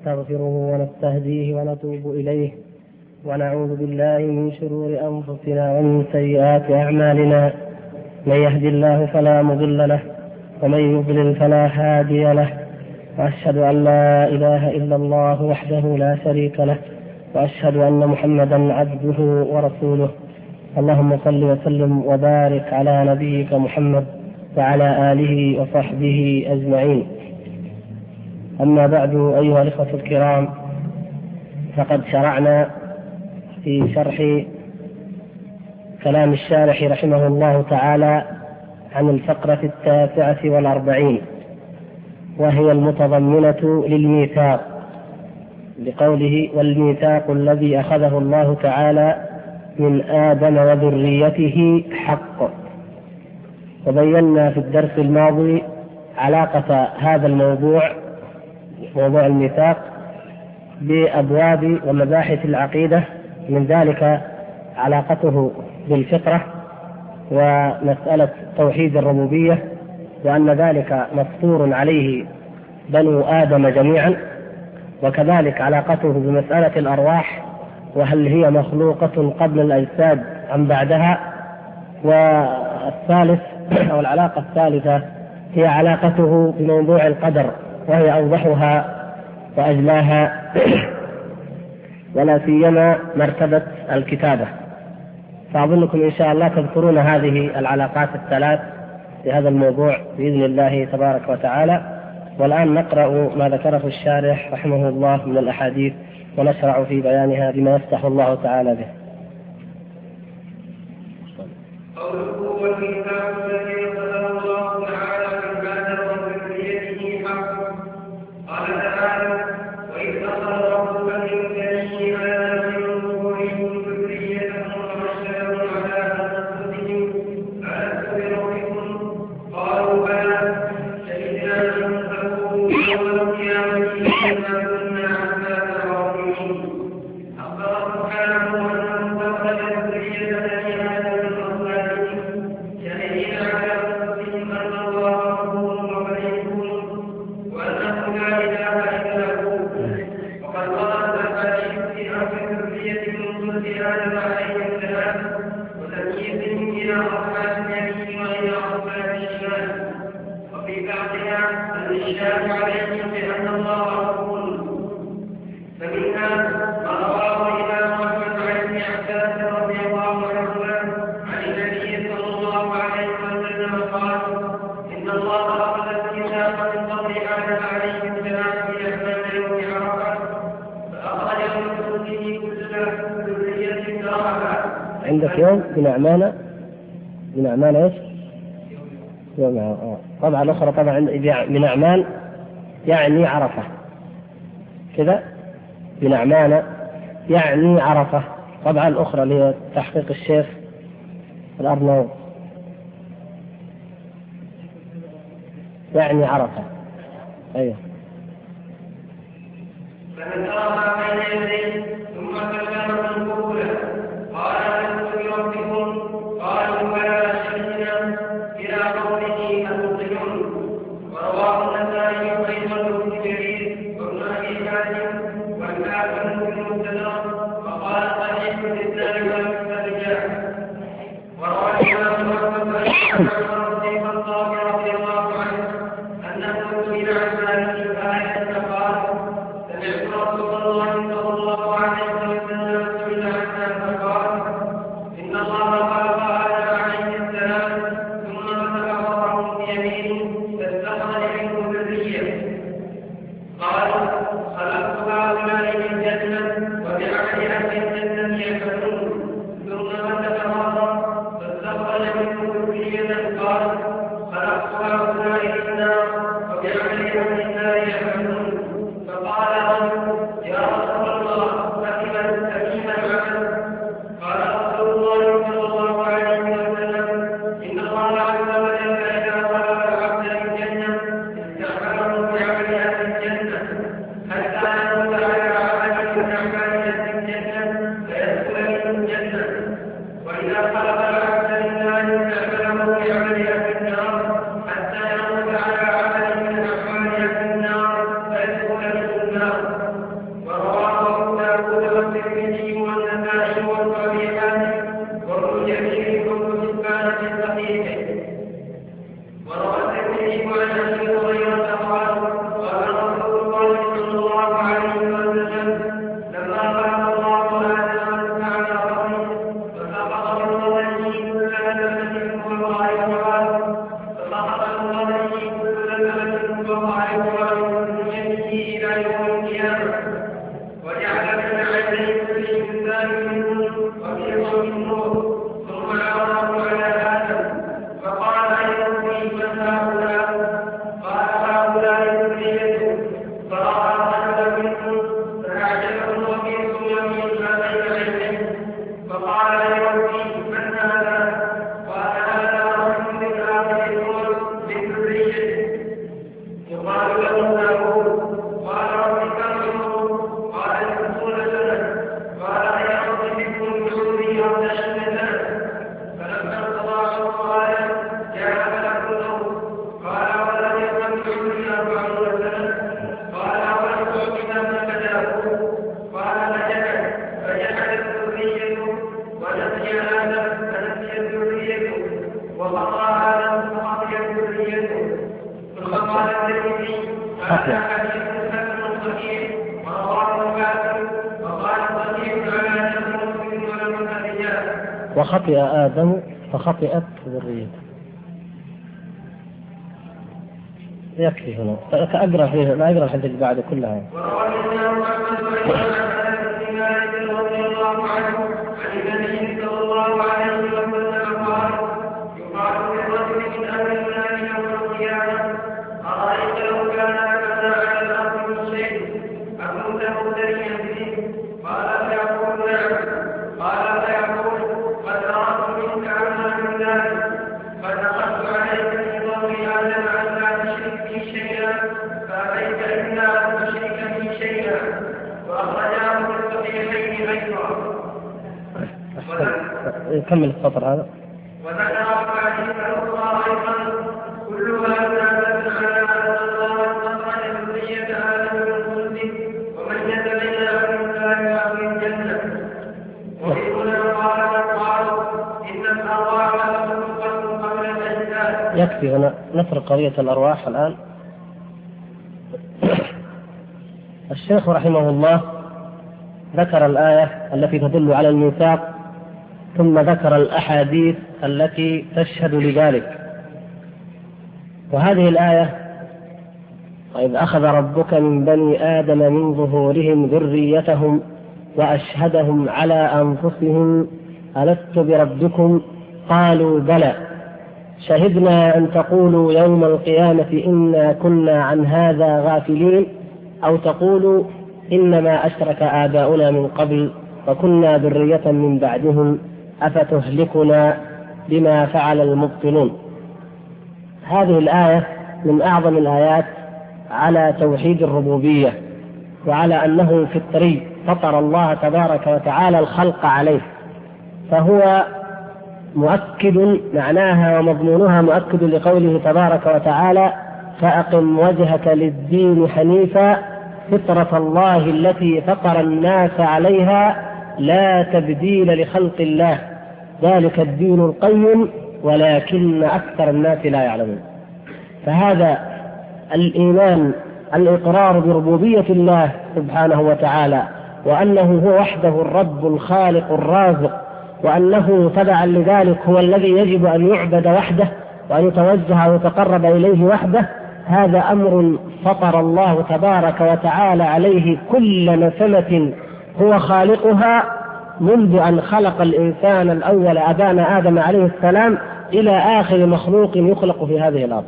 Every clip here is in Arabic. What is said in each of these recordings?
نستغفره ونستهديه ونتوب إليه ونعوذ بالله من شرور أنفسنا ومن سيئات أعمالنا. من يهد الله فلا مضل له ومن يضلل فلا هادي له، وأشهد أن لا إله إلا الله وحده لا شريك له، وأشهد أن محمدا عبده ورسوله. اللهم صل وسلم وبارك على نبيك محمد وعلى آله وصحبه أجمعين. أما بعد، أيها الإخوة الكرام، فقد شرعنا في شرح كلام الشارح رحمه الله تعالى عن الفقرة 49، وهي المتضمنة للميثاق، بقوله: والميثاق الذي أخذه الله تعالى من آدم وذريته حق. وبينا في الدرس الماضي علاقة هذا الموضوع، موضوع الميثاق، بأبواب ومباحث العقيدة، من ذلك علاقته بالفطرة ومسألة توحيد الربوبية، وأن ذلك مفطور عليه بنو آدم جميعا، وكذلك علاقته بمسألة الأرواح، وهل هي مخلوقة قبل الأجساد أم بعدها. والثالث أو العلاقة الثالثة هي علاقته بموضوع القدر، وهي أوضحها وأجلاها، ولا سيما مرتبة الكتابة. فأظنكم إن شاء الله تذكرون هذه العلاقات الثلاث في هذا الموضوع بإذن الله تبارك وتعالى. والآن نقرأ ما ذكره الشارح رحمه الله من الأحاديث، ونشرع في بيانها بما يفتح الله تعالى به. عندك يوم من أعمال إيش؟ طبعا الأخرى طبعا من أعمال يعني عرفة كذا، من أعمال يعني عرفة. طبعا الأخرى اللي هي تحقيق الشيخ الأرناؤوط يعني عرفة. أيوه. فمن أرى بين يديه ثم كلمه القبول قال: بربكم؟ قالوا: بلى شهدنا، إلى قوله المطيعون. ورواه النسائي أيضا بن جرير وابن أبي حاتم والحاكم بن مستدرك، وقال صحيح الإسلام والرجال. وروى الإمام أحمد رضي الله عنه أنه سئل عن هذه الآية فقال: سمعت رسول الله صلى الله عليه وسلم سئل عنها فقال: إن الله خلق آدم عليه السلام ثم مسك بصره بيمينه فاستخرج منه ذرية. قالوا: خلقت هؤلاء من جنة وبعمل أهل الجنة يعملون. ثم مسك بصره فاستخرج منه ذرية. قال: خلقت هؤلاء من النار وبعمل أهل النار يعملون. فقال رجل: يا رسول الله، فكيف العمل؟ قال رسول الله صلى الله عليه وسلم: إن الله عز وجل إذا خلق العبد للجنة استعمله بعمل أهل الجنة، حتى يموت على عمل من أعمال أهل الجنة فيدخل منه الجنة. وإذا خلق العبد لله استعمله بعمل أهل النار حتى يموت على عمل من أعمال أهل النار فيدخل منه النار. وخطئ آدم فخطئت ذريته. يكفي هنا أقرأ فيه، لا أقرأ الحديث بعد كلها. كمل السطر هذا. وذكر أحاديث أخرى أيضا كلها دالة على أن الله أخرج ذرية آدم من خلده وميز بينها من الله وأهل الجنة. وهنا قال إن الأرواح تخلق قبل الأجساد. يكفي هنا نفرق قضية الأرواح الآن. الشيخ رحمه الله ذكر الآية التي تدل على الميثاق، ثم ذكر الأحاديث التي تشهد لذلك. وهذه الآية: وإذ أخذ ربك من بني آدم من ظهورهم ذريتهم وأشهدهم على أنفسهم ألست بربكم قالوا بلى شهدنا أن تقولوا يوم القيامة إنا كنا عن هذا غافلين أو تقولوا إنما أشرك آباؤنا من قبل وكنا ذرية من بعدهم أفتهلكنا بما فعل المبطلون. هذه الآية من أعظم الآيات على توحيد الربوبية وعلى أنه في الطريق فطر الله تبارك وتعالى الخلق عليه، فهو مؤكد معناها ومضمونها مؤكد لقوله تبارك وتعالى: فأقم وجهك للدين حنيفا فطرة الله التي فطر الناس عليها لا تبديل لخلق الله ذلك الدين القيم ولكن أكثر الناس لا يعلمون. فهذا الإيمان الإقرار بربوبية الله سبحانه وتعالى، وأنه هو وحده الرب الخالق الرازق، وأنه تبعا لذلك هو الذي يجب أن يعبد وحده وأن يتوجه ويتقرب إليه وحده. هذا أمر فطر الله تبارك وتعالى عليه كل نسمة هو خالقها منذ أن خلق الإنسان الأول أبانا آدم عليه السلام إلى آخر مخلوق يخلق في هذه الأرض.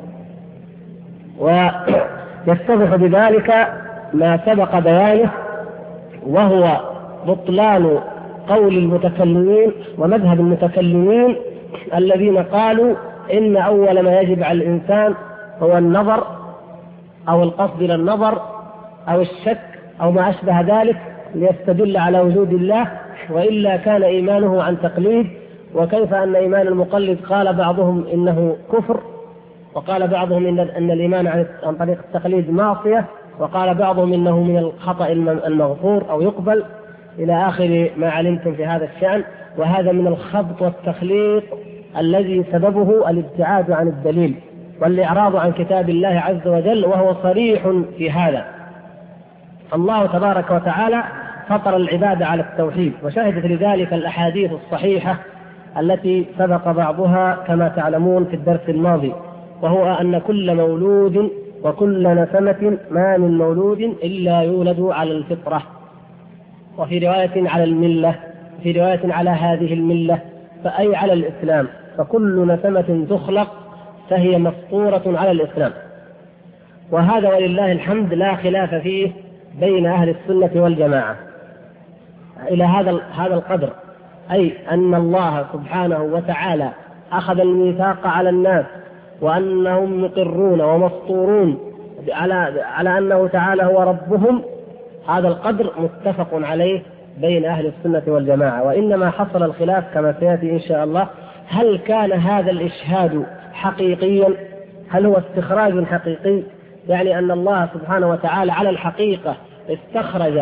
ويتضح بذلك ما سبق بيانه، وهو بطلان قول المتكلمين ومذهب المتكلمين الذين قالوا إن أول ما يجب على الإنسان هو النظر أو القصد إلى النظر أو الشك أو ما أشبه ذلك ليستدل على وجود الله، وإلا كان إيمانه عن تقليد. وكيف أن إيمان المقلد قال بعضهم إنه كفر، وقال بعضهم إن الإيمان عن طريق التقليد معصية، وقال بعضهم إنه من الخطأ المغفور أو يقبل، إلى آخر ما علمتم في هذا الشأن. وهذا من الخبط والتخليط الذي سببه الابتعاد عن الدليل والإعراض عن كتاب الله عز وجل، وهو صريح في هذا. الله تبارك وتعالى فطر العبادة على التوحيد، وشهدت لذلك الأحاديث الصحيحة التي سبق بعضها كما تعلمون في الدرس الماضي، وهو أن كل مولود وكل نسمة ما من مولود إلا يولد على الفطرة، وفي رواية على الملة، في رواية على هذه الملة، فأي على الإسلام، فكل نسمة تخلق فهي مفطورة على الإسلام. وهذا ولله الحمد لا خلاف فيه بين أهل السنة والجماعة إلى هذا القدر، أي أن الله سبحانه وتعالى أخذ الميثاق على الناس وأنهم مقرون ومفطورون على أنه تعالى هو ربهم. هذا القدر متفق عليه بين أهل السنة والجماعة. وإنما حصل الخلاف كما سيأتي إن شاء الله: هل كان هذا الإشهاد حقيقيا؟ هل هو استخراج حقيقي؟ يعني أن الله سبحانه وتعالى على الحقيقة استخرج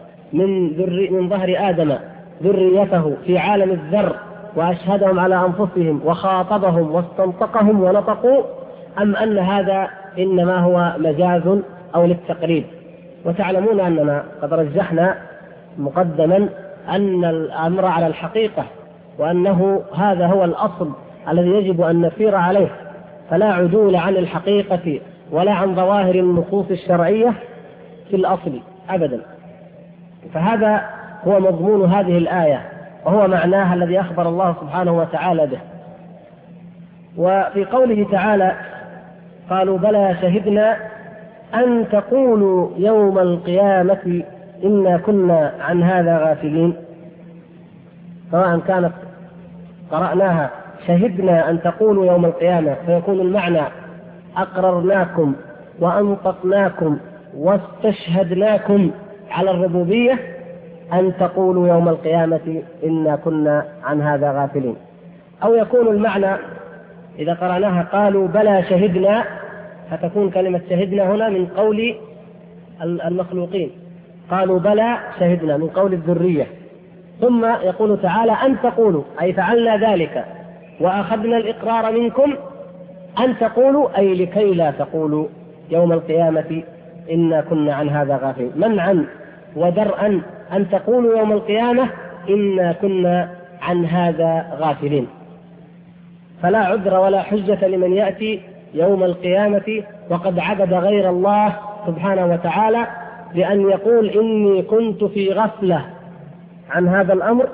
من ظهر آدم ذريته في عالم الذر وأشهدهم على أنفسهم وخاطبهم واستنطقهم ونطقوا، أم أن هذا إنما هو مجاز أو للتقريب؟ وتعلمون أننا قد رجحنا مقدما أن الأمر على الحقيقة، وأنه هذا هو الأصل الذي يجب أن نسير عليه، فلا عدول عن الحقيقة ولا عن ظواهر النصوص الشرعية في الأصل أبدا. فهذا هو مضمون هذه الآية، وهو معناها الذي أخبر الله سبحانه وتعالى به. وفي قوله تعالى: قالوا بلى شهدنا أن تقولوا يوم القيامة إنا كنا عن هذا غافلين، سواء كانت قرأناها شهدنا أن تقولوا يوم القيامة فيكون المعنى أقررناكم وأنطقناكم واستشهدناكم على الربوبية، أن تقولوا يوم القيامة إنا كنا عن هذا غافلين. أو يكون المعنى إذا قرأناها قالوا بلى شهدنا، فتكون كلمة شهدنا هنا من قول المخلوقين، قالوا بلى شهدنا من قول الذرية. ثم يقول تعالى أن تقولوا، أي فعلنا ذلك وأخذنا الإقرار منكم، أن تقولوا أي لكي لا تقولوا يوم القيامة إنا كنا عن هذا غافلين، منعا ودرءا أن تقولوا يوم القيامة إنا كنا عن هذا غافلين. فلا عذر ولا حجة لمن يأتي يوم القيامة وقد عبد غير الله سبحانه وتعالى لأن يقول إني كنت في غفلة عن هذا الأمر،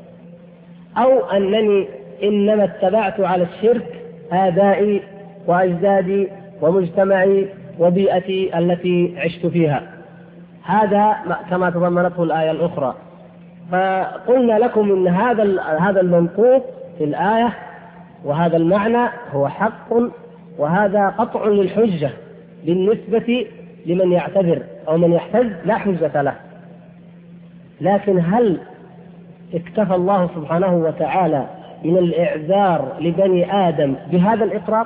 أو أنني إنما اتبعت على الشرك آبائي وأجدادي ومجتمعي وبيئتي التي عشت فيها. هذا كما تضمنته الآية الأخرى. فقلنا لكم إن هذا المنطوق في الآية وهذا المعنى هو حق، وهذا قطع للحجة بالنسبة لمن يعتذر أو من يحتج لا حجة له. لكن هل اكتفى الله سبحانه وتعالى من الإعذار لبني آدم بهذا الإقرار؟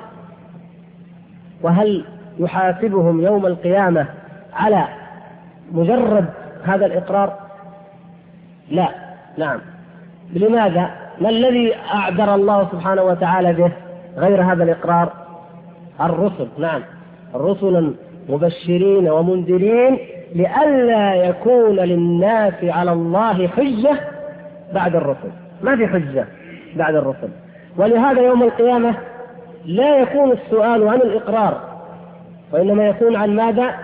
وهل يحاسبهم يوم القيامة على مجرد هذا الإقرار؟ لا. نعم. لماذا؟ ما الذي أعذر الله سبحانه وتعالى به غير هذا الإقرار؟ الرسل. نعم، رسلا مبشرين ومنذرين لئلا يكون للناس على الله حجة بعد الرسل. ما في حجة بعد الرسل. ولهذا يوم القيامة لا يكون السؤال عن الإقرار، وإنما يكون عن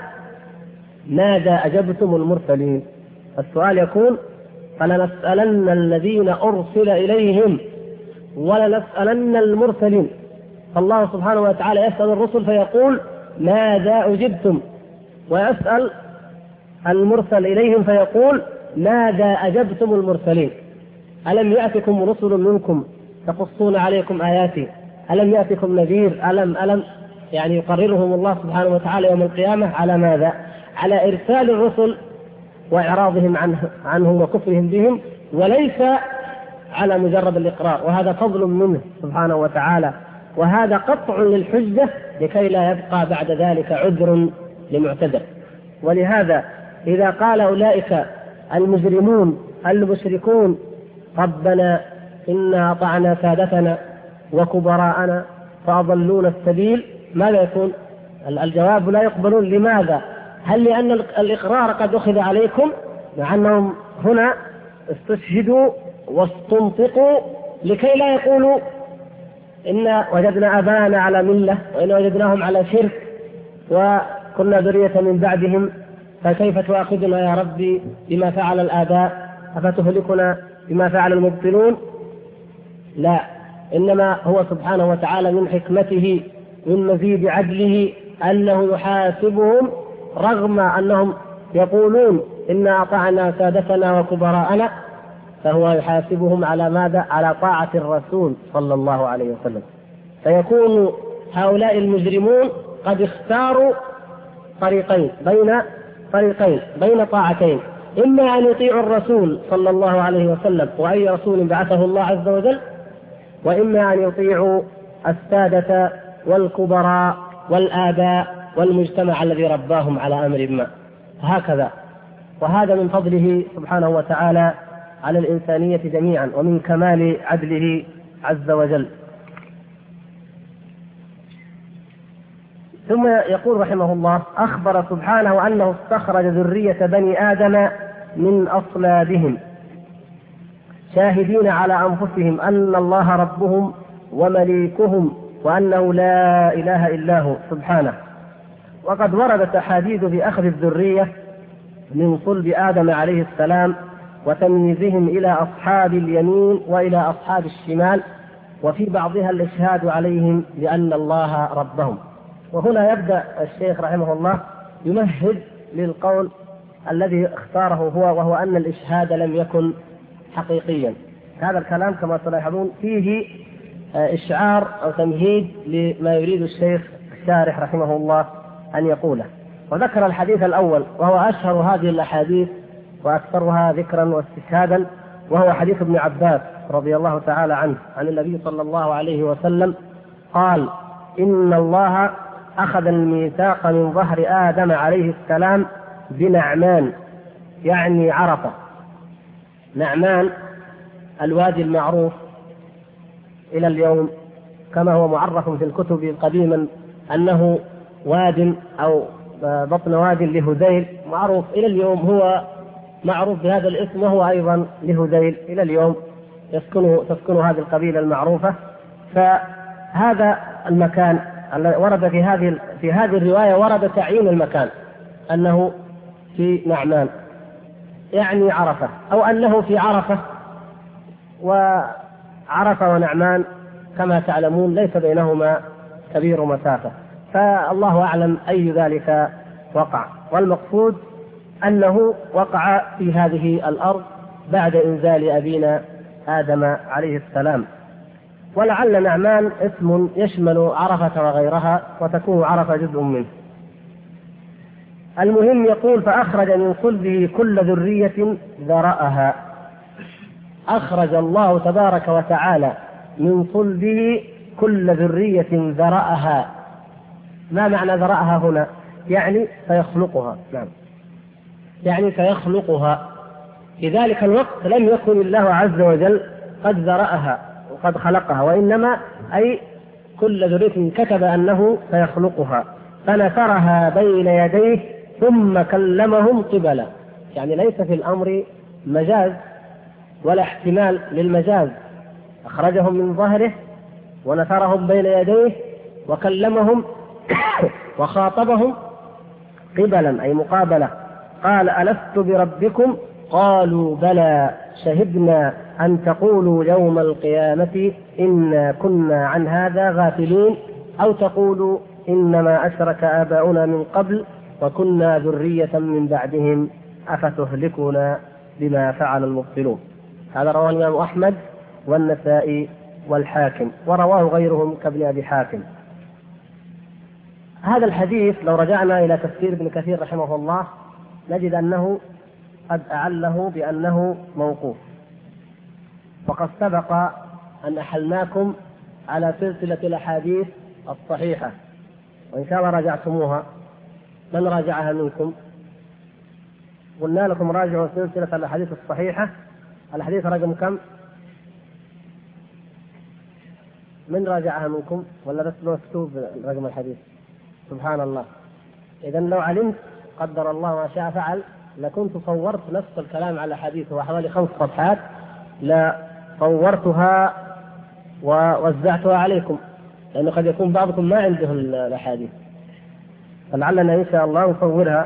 ماذا أجبتم المرسلين. السؤال يكون فلنسألن الذين أرسل إليهم ولنسألن المرسلين. فالله سبحانه وتعالى يسأل الرسل فيقول ماذا أجبتم، ويسأل المرسل إليهم فيقول ماذا أجبتم المرسلين. ألم يأتكم رسل منكم يقصون عليكم آياتي؟ ألم يأتكم نذير؟ ألم يعني يقررهم الله سبحانه وتعالى يوم القيامة على ماذا؟ على إرسال الرسل وإعراضهم عنهم وكفرهم بهم، وليس على مجرد الإقرار. وهذا فضل منه سبحانه وتعالى، وهذا قطع للحجة لكي لا يبقى بعد ذلك عذر لمعتذر. ولهذا إذا قال أولئك المجرمون المشركون ربنا إنا أطعنا سادتنا وكبراءنا فأضلونا السبيل، ماذا يكون؟ الجواب لا يقبلون. لماذا؟ هل لأن الإقرار قد أخذ عليكم؟ مع أنهم هنا استشهدوا واستنطقوا لكي لا يقولوا إن وجدنا آباءنا على ملة وإن وجدناهم على شرك وكنا ذرية من بعدهم، فكيف تؤاخذنا يا ربي بما فعل الآباء، أفتهلكنا بما فعل المبطلون؟ لا، إنما هو سبحانه وتعالى من حكمته من مزيد عدله أنه يحاسبهم رغم أنهم يقولون إنا أطعنا سادتنا وكبراءنا، فهو يحاسبهم على ماذا؟ على طاعة الرسول صلى الله عليه وسلم. فيكون هؤلاء المجرمون قد اختاروا بين طاعتين، إما أن يطيعوا الرسول صلى الله عليه وسلم وأي رسول بعثه الله عز وجل، وإما أن يطيعوا السادة والكبراء والآباء والمجتمع الذي رباهم على أمر ما. هكذا. وهذا من فضله سبحانه وتعالى على الإنسانية جميعا ومن كمال عدله عز وجل. ثم يقول رحمه الله أخبر سبحانه أنه استخرج ذرية بني آدم من أصلابهم. شاهدين على أنفسهم أن الله ربهم ومليكهم وأنه لا إله إلا هو سبحانه. وقد وردت أحاديث بأخذ الذرية من صلب آدم عليه السلام وتمييزهم إلى أصحاب اليمين وإلى أصحاب الشمال، وفي بعضها الإشهاد عليهم بأن الله ربهم. وهنا يبدأ الشيخ رحمه الله يمهد للقول الذي اختاره هو، وهو أن الإشهاد لم يكن حقيقيا. هذا الكلام كما تلاحظون فيه إشعار أو تمهيد لما يريد الشيخ الشارح رحمه الله أن يقوله. وذكر الحديث الأول وهو أشهر هذه الأحاديث وأكثرها ذكرا واستشهادا، وهو حديث ابن عباس رضي الله تعالى عنه عن النبي صلى الله عليه وسلم قال: إن الله أخذ الميثاق من ظهر آدم عليه السلام بنعمان، يعني عرفة. نعمان الوادي المعروف إلى اليوم كما هو معرف في الكتب قديما أنه واد أو بطن واد لهذيل، معروف إلى اليوم، هو معروف بهذا الاسم، وهو أيضا لهذيل إلى اليوم تسكن هذه القبيلة المعروفة. فهذا المكان ورد في هذه الرواية ورد تعيين المكان أنه في نعمان، يعني عرفة، أو أنه في عرفة. وعرفة ونعمان كما تعلمون ليس بينهما كبير مسافة، فالله أعلم أي ذلك وقع. والمقصود أنه وقع في هذه الأرض بعد إنزال أبينا آدم عليه السلام. ولعل نعمان اسم يشمل عرفة وغيرها، وتكون عرفة جزء منه. المهم يقول: فأخرج من صلبه كل ذرية ذرأها. أخرج الله تبارك وتعالى من صلبه كل ذرية ذرأها. ما معنى ذرأها هنا؟ يعني سيخلقها. نعم، يعني سيخلقها. في ذلك الوقت لم يكن الله عز وجل قد ذرأها وقد خلقها، وإنما أي كل ذرية كتب أنه سيخلقها، فنثرها بين يديه ثم كلمهم قبلا. يعني ليس في الأمر مجاز ولا احتمال للمجاز، أخرجهم من ظهره ونثرهم بين يديه وكلمهم وخاطبهم قبلا أي مقابلة. قال: ألست بربكم؟ قالوا: بلى، شهدنا أن تقولوا يوم القيامة إنا كنا عن هذا غافلين، أو تقولوا إنما أشرك آباؤنا من قبل وكنا ذرية من بعدهم أفتهلكنا بما فعل المبطلون. هذا رواه الإمام أحمد والنسائي والحاكم، ورواه غيرهم كابن أبي حاتم. هذا الحديث لو رجعنا إلى تفسير ابن كثير رحمه الله نجد أنه قد أعله بأنه موقوف، وقد سبق أن أحلناكم على سلسلة الأحاديث الصحيحة، وإن شاء الله راجعتموها. من راجعها منكم؟ قلنا لكم راجعوا سلسلة الأحاديث الصحيحة. الحديث رقم كم؟ من راجعها منكم ولا بس مكتوب رقم الحديث؟ سبحان الله. إذا لو علمت قدر الله ما شاء فعل لكنت صورت نفس الكلام على حديث هو حوالي 5 صفحات، لا صورتها ووزعتها عليكم، لأنه قد يكون بعضكم ما عنده الأحاديث، فلعلنا إن شاء الله نصورها.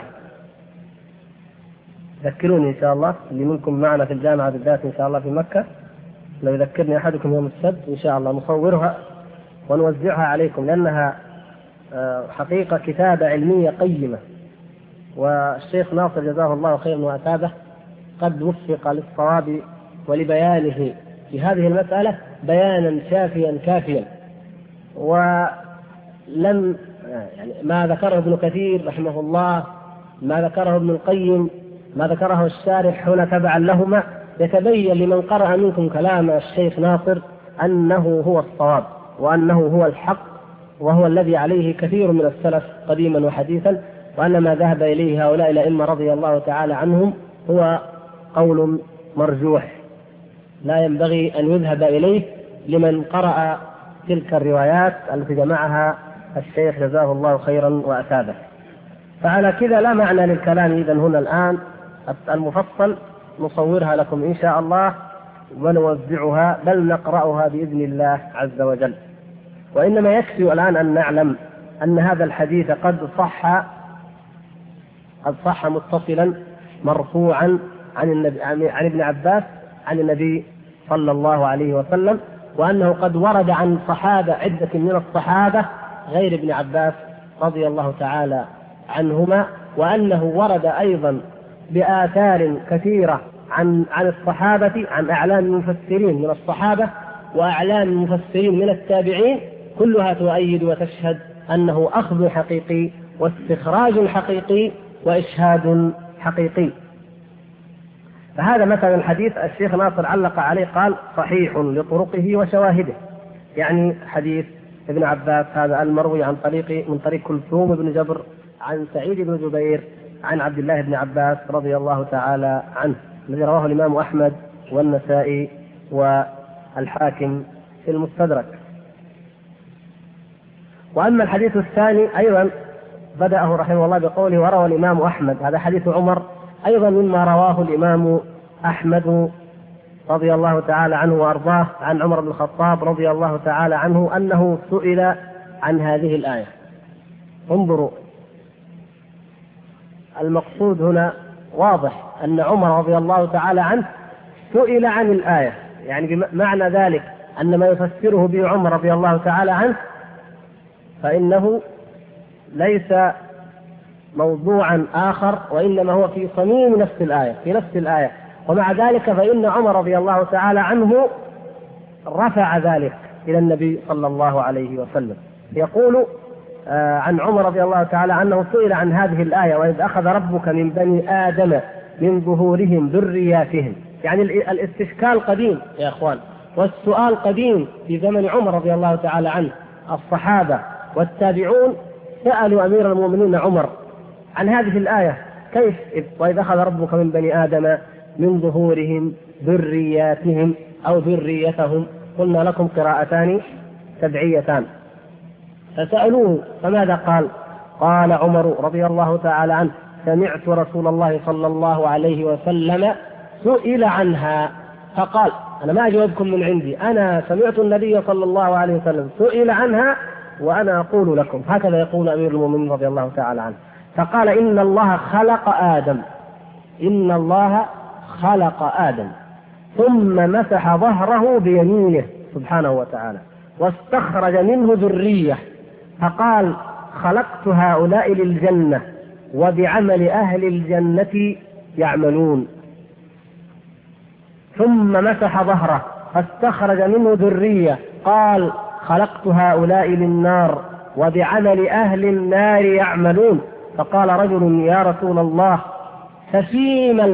ذكروني إن شاء الله اللي منكم معنا في الجامعة بالذات إن شاء الله في مكة، لو يذكرني أحدكم يوم السبت إن شاء الله نصورها ونوزعها عليكم، لأنها حقيقة كتابة علمية قيمة. والشيخ ناصر جزاه الله خيرا وأثابه قد وفق للصواب ولبيانه في هذه المسألة بيانا شافيا كافيا. ولم يعني ما ذكره ابن كثير رحمه الله، ما ذكره ابن القيم، ما ذكره الشارح هنا تبعا لهما، يتبين لمن قرأ منكم كلام الشيخ ناصر أنه هو الصواب وأنه هو الحق، وهو الذي عليه كثير من السلف قديما وحديثا، وأن ما ذهب إليه هؤلاء الأئمة رضي الله تعالى عنهم هو قول مرجوح لا ينبغي أن يذهب إليه لمن قرأ تلك الروايات التي جمعها الشيخ جزاه الله خيرا وأثابه. فعلى كذا لا معنى للكلام إذن هنا الآن المفصل، نصورها لكم إن شاء الله ونوزعها بل نقرأها بإذن الله عز وجل. وإنما يكفي الآن أن نعلم أن هذا الحديث قد صح متصلا مرفوعا عن ابن عباس عن النبي صلى الله عليه وسلم، وأنه قد ورد عن صحابة عدة من الصحابة غير ابن عباس رضي الله تعالى عنهما، وأنه ورد أيضا بآثار كثيرة عن الصحابة، عن أعلام المفسرين من الصحابة وأعلام المفسرين من التابعين، كلها تؤيد وتشهد أنه أخذ حقيقي واستخراج حقيقي وإشهاد حقيقي. فهذا مثلا الحديث الشيخ ناصر علق عليه قال صحيح لطرقه وشواهده، يعني حديث ابن عباس هذا المروي من طريق كلثوم بن جبر عن سعيد بن جبير عن عبد الله بن عباس رضي الله تعالى عنه، الذي رواه الإمام أحمد والنسائي والحاكم في المستدرك. وأما الحديث الثاني أيضا بدأه رحمه الله بقوله وروى الإمام أحمد، هذا حديث عمر أيضا مما رواه الإمام أحمد رضي الله تعالى عنه وأرضاه عن عمر بن الخطاب رضي الله تعالى عنه أنه سئل عن هذه الآية. انظروا، المقصود هنا واضح أن عمر رضي الله تعالى عنه سئل عن الآية، يعني بمعنى ذلك أن ما يفسره به عمر رضي الله تعالى عنه فإنه ليس موضوعا آخر، وإنما هو في صميم نفس الآية، ومع ذلك فإن عمر رضي الله تعالى عنه رفع ذلك إلى النبي صلى الله عليه وسلم. يقول عن عمر رضي الله تعالى عنه سئل عن هذه الآية وإذ أخذ ربك من بني آدم من ظهورهم ذرياتهم، يعني الاستشكال قديم يا أخوان، والسؤال قديم في زمن عمر رضي الله تعالى عنه. الصحابة والتابعون سألوا أمير المؤمنين عمر عن هذه الآية، كيف وإذ أخذ ربك من بني آدم من ظهورهم ذرياتهم أو ذريتهم، قلنا لكم قراءتان سبعيتان. فسألوه فماذا قال؟ قال عمر رضي الله تعالى عنه سمعت رسول الله صلى الله عليه وسلم سئل عنها فقال، أنا ما أجاوبكم من عندي، أنا سمعت النبي صلى الله عليه وسلم سئل عنها وأنا أقول لكم. هكذا يقول أمير المؤمنين رضي الله تعالى عنه. فقال إن الله خلق آدم ثم مسح ظهره بيمينه سبحانه وتعالى واستخرج منه ذرية، فقال خلقت هؤلاء للجنة وبعمل أهل الجنة يعملون، ثم مسح ظهره فاستخرج منه ذرية، قال خلقت هؤلاء للنار وبعمل أهل النار يعملون. فقال رجل يا رسول الله ففيما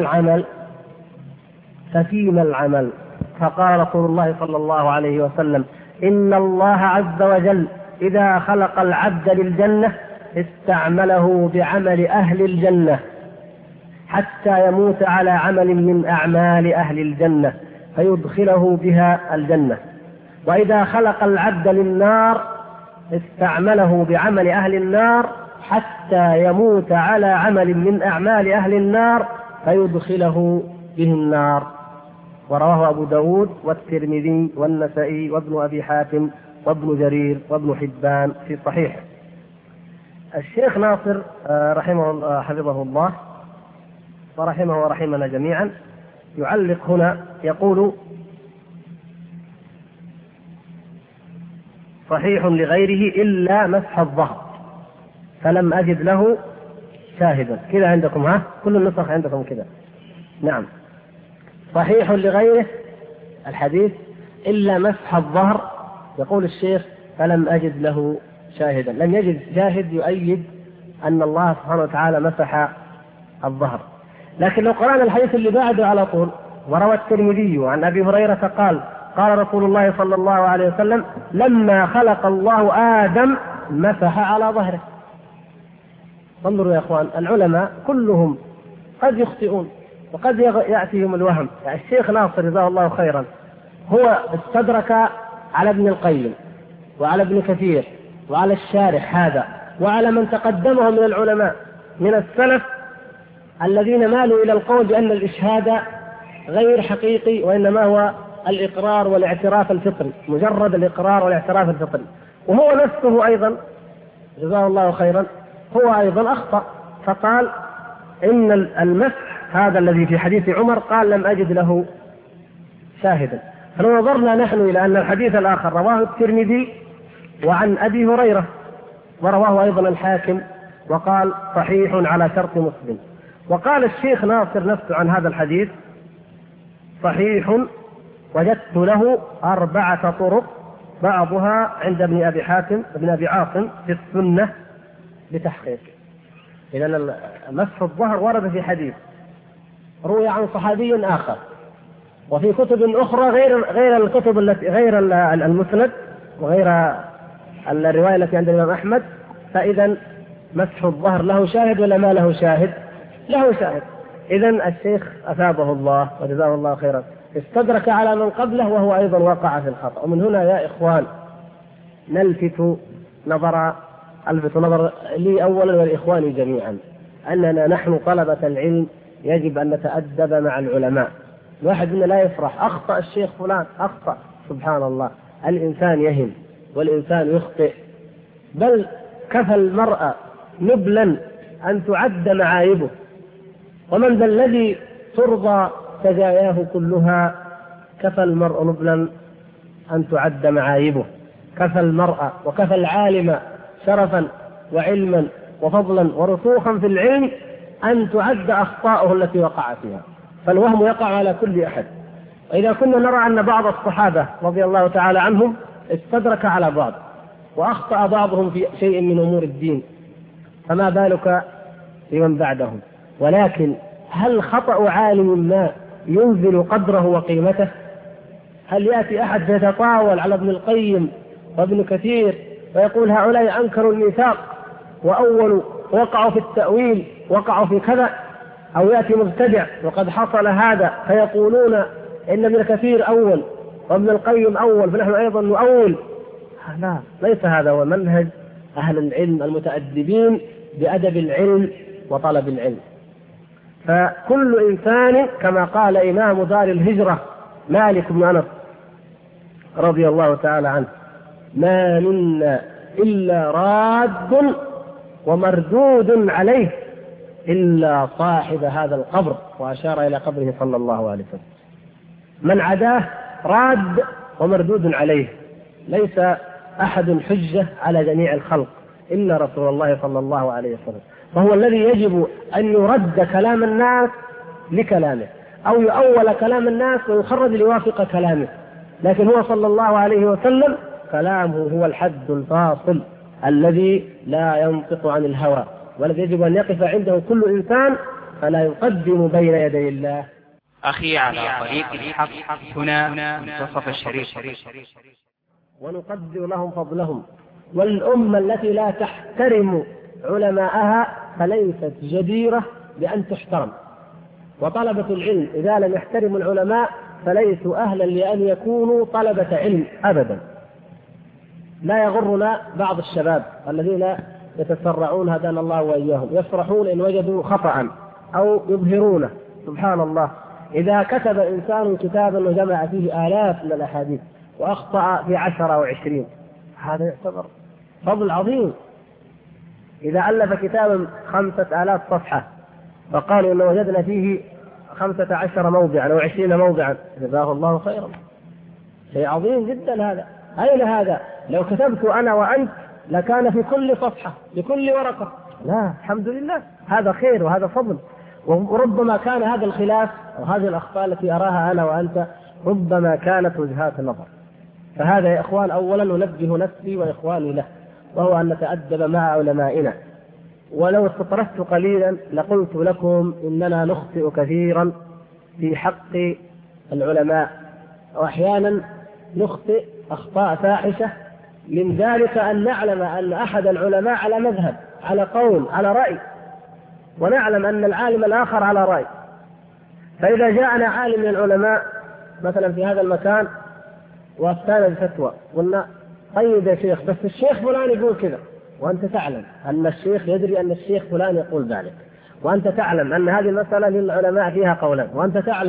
العمل؟ فقال رسول الله صلى الله عليه وسلم إن الله عز وجل إذا خلق العبد للجنة استعمله بعمل أهل الجنة حتى يموت على عمل من أعمال أهل الجنة فيدخله بها الجنة، وإذا خلق العبد للنار استعمله بعمل أهل النار حتى يموت على عمل من أعمال أهل النار فيدخله به النار. ورواه أبو داود والترمذي والنسائي وابن أبي حاتم وابن جرير وابن حبان في صحيح. الشيخ ناصر حفظه الله ورحمه ورحمنا جميعا يعلق هنا يقول صحيح لغيره إلا مسح الظهر فلم أجد له شاهدا. كذا عندكم كل النسخ عندكم كذا. نعم، صحيح لغيره الحديث إلا مسح الظهر، يقول الشيخ فلم أجد له شاهدا، لم يجد شاهد يؤيد أن الله سبحانه وتعالى مسح الظهر. لكن لو قرأنا الحديث اللي بعده على طول، وروى الترمذي عن أبي هريرة قال قال رسول الله صلى الله عليه وسلم لما خلق الله آدم مسح على ظهره. انظروا يا أخوان، العلماء كلهم قد يخطئون وقد يأتيهم الوهم. يعني الشيخ ناصر جزاه الله خيرا هو استدرك على ابن القيم وعلى ابن كثير وعلى الشارح هذا وعلى من تقدمهم من العلماء من السلف الذين مالوا إلى القول بأن الإشهاد غير حقيقي، وإنما هو الإقرار والاعتراف الفطري، مجرد الإقرار والاعتراف الفطري. وهو نفسه أيضا جزاه الله خيرا هو أيضا أخطأ، فقال إن المسح هذا الذي في حديث عمر قال لم أجد له شاهدا. فلو نظرنا نحن إلى أن الحديث الآخر رواه الترمذي وعن أبي هريرة ورواه أيضا الحاكم وقال صحيح على شرط مسلم، وقال الشيخ ناصر نفسه عن هذا الحديث صحيح وجدت له 4 طرق بعضها عند ابن أبي عاصم في السنة بتحقيق. إذن مسح الظهر ورد في حديث روي عن صحابي آخر وفي كتب أخرى غير الكتب التي غير المسند وغير الرواية التي عند الإمام أحمد. فإذا مسح الظهر له شاهد ولا ما له شاهد؟ له شاهد. إذن الشيخ أثابه الله وجزاه الله خيرا استدرك على من قبله وهو أيضا وقع في الخطأ. ومن هنا يا إخوان ألفت نظر لي أولا والإخوان جميعا أننا نحن طلبة العلم يجب أن نتأدب مع العلماء. الواحد منا لا يفرح أخطأ الشيخ فلان أخطأ، سبحان الله، الإنسان يهم والإنسان يخطئ، بل كفى المرأة نبلا أن تعد معايبه، ومن ذا الذي ترضى سجاياه كلها؟ كفى المرء نبلا أن تعد معايبه، كفى المرأة وكفى العالم شرفا وعلما وفضلا ورسوخا في العلم أن تعد أخطاؤه التي وقع فيها، فالوهم يقع على كل أحد. وإذا كنا نرى أن بعض الصحابة رضي الله تعالى عنهم استدرك على بعض وأخطأ بعضهم في شيء من أمور الدين، فما بالك بمن بعدهم؟ ولكن هل خطأ عالم ما ينزل قدره وقيمته؟ هل يأتي أحد فيتطاول على ابن القيم وابن كثير ويقول هؤلاء أنكروا الميثاق وأولوا وقعوا في التأويل وقعوا في كذا؟ أو يأتي مبتدع وقد حصل هذا فيقولون إن ابن كثير أول وابن القيم أول فنحن أيضا نؤول؟ لا، ليس هذا هو منهج أهل العلم المتأدبين بأدب العلم وطلب العلم. فكل إنسان كما قال إمام دار الهجرة مالك بن أنس رضي الله تعالى عنه: ما منا إلا راد ومردود عليه إلا صاحب هذا القبر، وأشار إلى قبره صلى الله عليه وسلم. من عداه راد ومردود عليه، ليس أحد حجة على جميع الخلق إلا رسول الله صلى الله عليه وسلم، وهو الذي يجب أن يرد كلام الناس لكلامه أو يؤول كلام الناس ويخرج ليوافق كلامه، لكن هو صلى الله عليه وسلم كلامه هو الحد الفاصل الذي لا ينطق عن الهوى، والذي يجب أن يقف عنده كل إنسان فلا يقدم بين يدي الله. أخي على طريق الحق هنا منتصف الشريف، ونقدر لهم فضلهم. والأمة التي لا تحترم علماءها فليست جديرة بأن تحترم، وطلبة العلم إذا لم يحترموا العلماء فليسوا أهلا لأن يكونوا طلبة علم أبدا. لا يغرنا بعض الشباب الذين يتسرعون هدانا الله وإياهم، يفرحون إن وجدوا خطأ أو يظهرونه. سبحان الله، إذا كتب إنسان كتابا وجمع فيه آلاف من الأحاديث وأخطأ في 10 أو 20 هذا يعتبر فضل عظيم. إذا ألف كتابا 5000 صفحة فقالوا إن وجدنا فيه 15 موضعا أو 20 موضعا جزاه الله خيرا، شيء عظيم جدا هذا. أين هذا؟ لو كتبت أنا وأنت لكان في كل صفحة لكل ورقة. لا، الحمد لله، هذا خير وهذا فضل. وربما كان هذا الخلاف وهذه الأخطاء التي أراها أنا وأنت ربما كانت وجهات نظر. فهذا يا إخوان أولا ننبه نفسي وإخواني له، وهو أن نتأدب مع علمائنا. ولو استطردت قليلا لقلت لكم إننا نخطئ كثيرا في حق العلماء، وأحيانا نخطئ أخطاء فاحشة، من ذلك أن نعلم أن أحد العلماء على مذهب، على قول، على رأي، ونعلم أن العالم الآخر على رأي. فإذا جاءنا عالم من العلماء مثلا في هذا المكان وافتانا بفتوى، قلنا طيب يا شيخ بس الشيخ فلان يقول كذا، وأنت تعلم أن الشيخ يدري أن الشيخ فلان يقول ذلك، وأنت تعلم أن هذه المسألة للعلماء فيها قولا، وأنت تعلم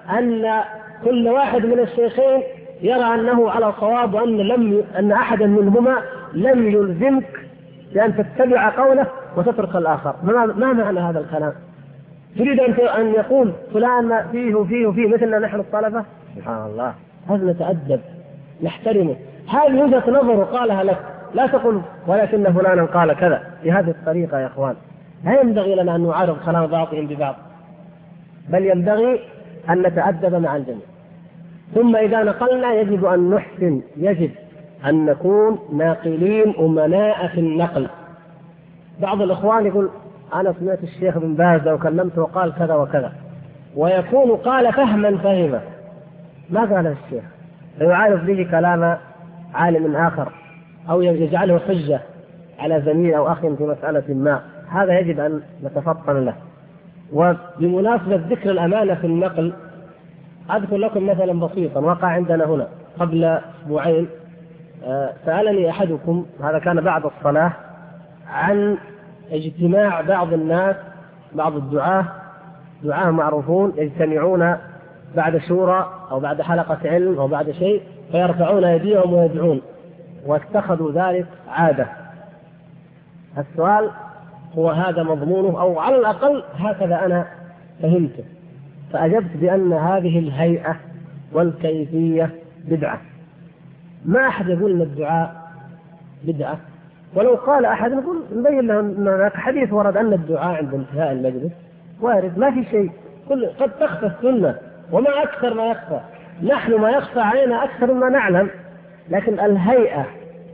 أن كل واحد من الشيخين يرى أنه على صواب، أن أحدا منهما لم يلزمك بأن تتبع قوله وتترك الآخر. ما معنى هذا الكلام؟ تريد أن يقول فلان فيه وفيه وفيه مثلنا نحن الطلبة؟ سبحان الله، هذا نتأدب نحترمه. هذه وجهة نظر قالها لك، لا تقل ولكن فلانا قال كذا بهذه الطريقة. يا إخوان، لا ينبغي لنا أن نعارض كلام بعضهم ببعض، بل ينبغي أن نتأدب مع الجميع. ثم إذا نقلنا يجب أن نحسن، يجب أن نكون ناقلين أمناء في النقل. بعض الإخوان يقول أنا سمعت الشيخ بن باز وكلمته وقال كذا وكذا، ويكون قال فهما فهمه ما قال الشيخ، فيعارض به كلام عالم آخر أو يجعله حجة على زميل أو أخ في مسألة ما. هذا يجب أن نتفطن له. وبمناسبة ذكر الأمانة في النقل، أذكر لكم مثلا بسيطا وقع عندنا هنا قبل أسبوعين. سألني أحدكم، هذا كان بعد الصلاة، عن اجتماع بعض الناس، بعض دعاة معروفون يجتمعون بعد شورى أو بعد حلقة علم أو بعد شيء فيرفعون أيديهم ويدعون، واتخذوا ذلك عادة. السؤال هو هذا مضمونه، أو على الأقل هكذا أنا فهمته، فأجبت بأن هذه الهيئة والكيفية بدعة. ما أحد يقول أن الدعاء بدعة، ولو قال أحد نقول نبين له أن هناك حديث ورد أن الدعاء عند انتهاء المجلس وارد، ما في شيء، قد تخفى السنة وما أكثر ما يخفى، نحن ما يخفى علينا أكثر ما نعلم. لكن الهيئة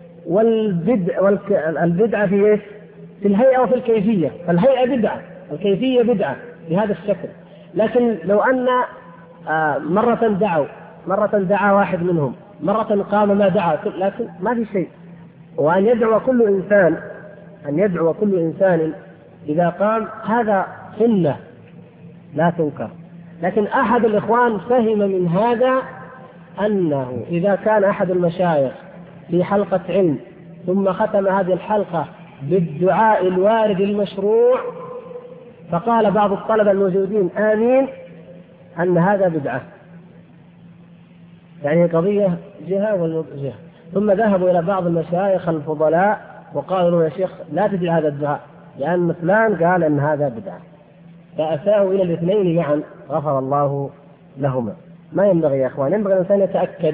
والبدعة في إيش؟ في الهيئة وفي الكيفية. فالهيئة بدعة، الكيفية بدعة بهذا الشكل. لكن لو أن مرة دعا واحد منهم، مرة قام ما دعا، لكن ما في شيء. وأن يدعو كل إنسان إذا قام هذا سنة لا تنكر. لكن أحد الإخوان فهم من هذا أنه إذا كان أحد المشايخ في حلقة علم ثم ختم هذه الحلقة بالدعاء الوارد المشروع فقال بعض الطلبة الموجودين آمين، أن هذا بدعة. يعني قضية جهة والجهة. ثم ذهبوا إلى بعض المشايخ الفضلاء وقالوا يا شيخ لا تدعي هذا الدعاء لأن فلان قال أن هذا بدعة، فأساءوا إلى الاثنين معا غفر الله لهما. ما ينبغي يا أخوان، ينبغي الإنسان يتأكد،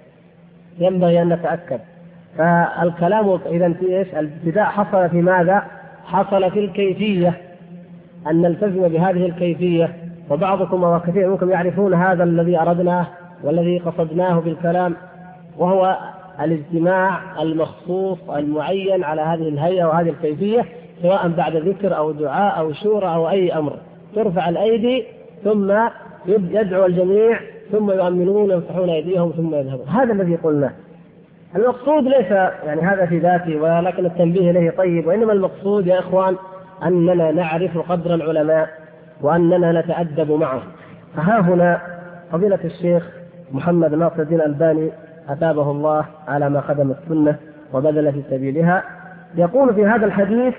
ينبغي أن نتأكد. فالكلام إذا في إيش؟ الابتداء حصل في ماذا؟ حصل في الكيفية، أن نلتزم بهذه الكيفية. وبعضكم وكثير منكم يعرفون هذا الذي أردناه والذي قصدناه بالكلام، وهو الاجتماع المخصوص المعين على هذه الهيئة وهذه الكيفية، سواء بعد ذكر أو دعاء أو شورى أو أي أمر. ترفع الأيدي ثم يدعو الجميع ثم يؤمنون ويفتحون أيديهم ثم يذهبون. هذا الذي قلناه. المقصود ليس يعني هذا في ذاته، ولكن التنبيه إليه طيب. وإنما المقصود يا إخوان أننا نعرف قدر العلماء وأننا نتأدب معهم. فها هنا فضيلة الشيخ محمد ناصر الدين الألباني أثابه الله على ما خدم السنة وبذل في سبيلها، يقول في هذا الحديث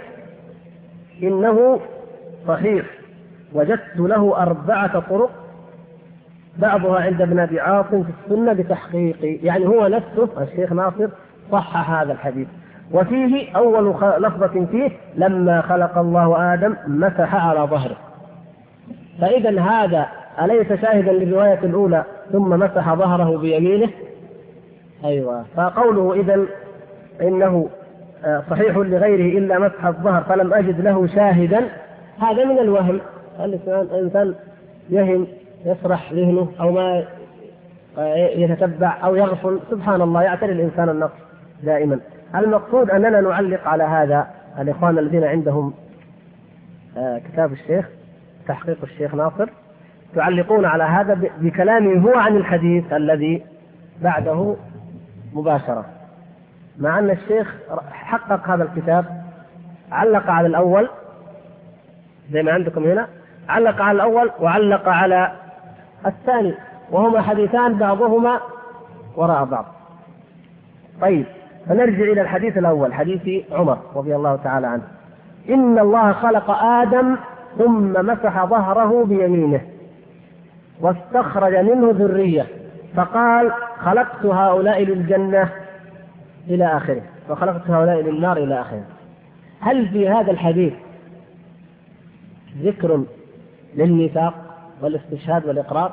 إنه صحيح، وجدت له 4 طرق بعضها عند ابن أبي عاصم في السنة بتحقيقي. يعني هو نفسه الشيخ ناصر صحح هذا الحديث. وفيه أول لفظة فيه لما خلق الله آدم مسح على ظهره. فإذا هذا أليس شاهدا للرواية الأولى ثم مسح ظهره بيمينه؟ أيوة. فقوله إذن إنه صحيح لغيره إلا مسح الظهر فلم أجد له شاهدا، هذا من الوهم. الإنسان يهم، يسرح ذهنه أو ما يتتبع أو يغفل، سبحان الله، يعتري الإنسان النقص دائما. المقصود أننا نعلق على هذا. الإخوان الذين عندهم كتاب الشيخ تحقيق الشيخ ناصر تعلقون على هذا بكلامه هو عن الحديث الذي بعده مباشرة، مع أن الشيخ حقق هذا الكتاب، علق على الأول زي ما عندكم هنا، علق على الأول وعلق على الثاني، وهما حديثان بعضهما وراء بعض. طيب، فنرجع إلى الحديث الأول، حديث عمر رضي الله تعالى عنه: إن الله خلق آدم ثم مسح ظهره بيمينه. واستخرج منه ذرية، فقال خلقت هؤلاء للجنة إلى آخره وخلقت هؤلاء للنار إلى آخره. هل في هذا الحديث ذكر للميثاق والاستشهاد والإقرار؟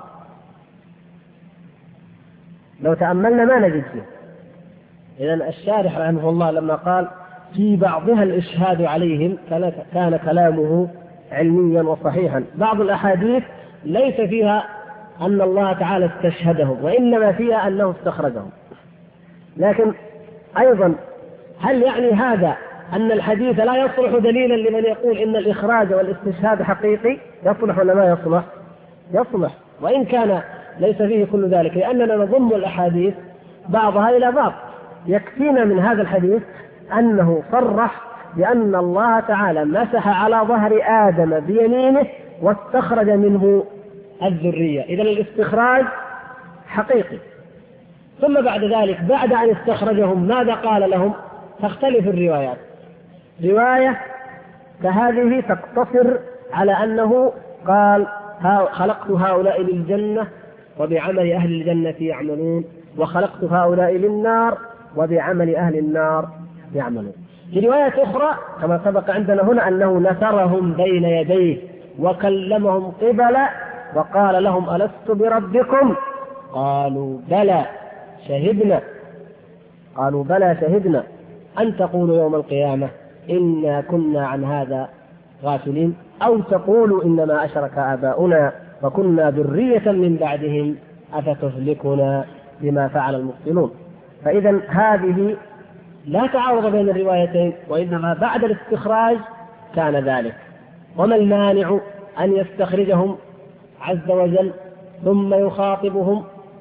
لو تأملنا ما نجد فيه. إذن الشارح رحمه الله لما قال في بعضها الإشهاد عليهم كان كلامه علميا وصحيحا. بعض الأحاديث ليس فيها أن الله تعالى استشهدهم، وإنما فيها أنه استخرجهم. لكن أيضا هل يعني هذا أن الحديث لا يصلح دليلا لمن يقول إن الإخراج والاستشهاد حقيقي؟ يصلح ولا ما يصلح؟ يصلح، وإن كان ليس فيه كل ذلك، لأننا نضم الأحاديث بعضها إلى بعض. يكفينا من هذا الحديث أنه صرح بأن الله تعالى مسح على ظهر آدم بيمينه واستخرج منه الذرية، إذن الاستخراج حقيقي. ثم بعد ذلك بعد أن استخرجهم ماذا قال لهم؟ تختلف الروايات. رواية كهذه تقتصر على أنه قال خلقت هؤلاء للجنة وبعمل أهل الجنة يعملون، وخلقت هؤلاء للنار وبعمل أهل النار يعملون. في رواية أخرى كما سبق عندنا هنا أنه نثرهم بين يديه وكلمهم قبلا وقال لهم ألست بربكم؟ قالوا بلى شهدنا. قالوا بلى شهدنا أن تقولوا يوم القيامة إنا كنا عن هذا غافلين، أو تقولوا إنما أشرك آباؤنا وكنا ذرية من بعدهم أفتهلكنا بما فعل المبطلون. فإذا هذه لا تعارض بين الروايتين، وإنما بعد الاستخراج كان ذلك. وما المانع أن يستخرجهم عز وجل ثم يخاطبهم،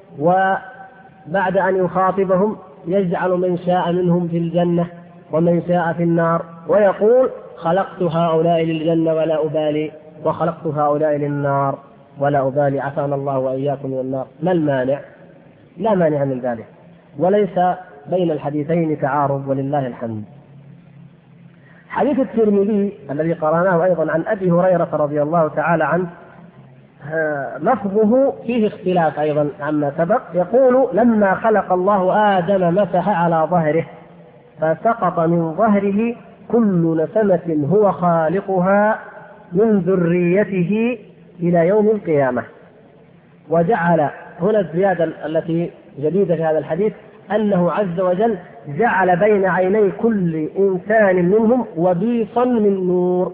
وبعد أن يخاطبهم يجعل من شاء منهم في الجنة ومن شاء في النار، ويقول خلقت هؤلاء للجنة ولا أبالي وخلقت هؤلاء للنار ولا أبالي، عافانا الله وإياكم من النار. ما المانع؟ لا مانع من ذلك، وليس بين الحديثين تعارض ولله الحمد. حديث الترمذي الذي قرأناه أيضا عن أبي هريرة رضي الله تعالى عنه لفظه فيه اختلاف أيضا عما سبق. يقول لما خلق الله آدم مسح على ظهره فسقط من ظهره كل نسمة هو خالقها من ذريته إلى يوم القيامة. وجعل هنا الزيادة التي جديدة في هذا الحديث أنه عز وجل جعل بين عيني كل إنسان منهم وبيصا من نور.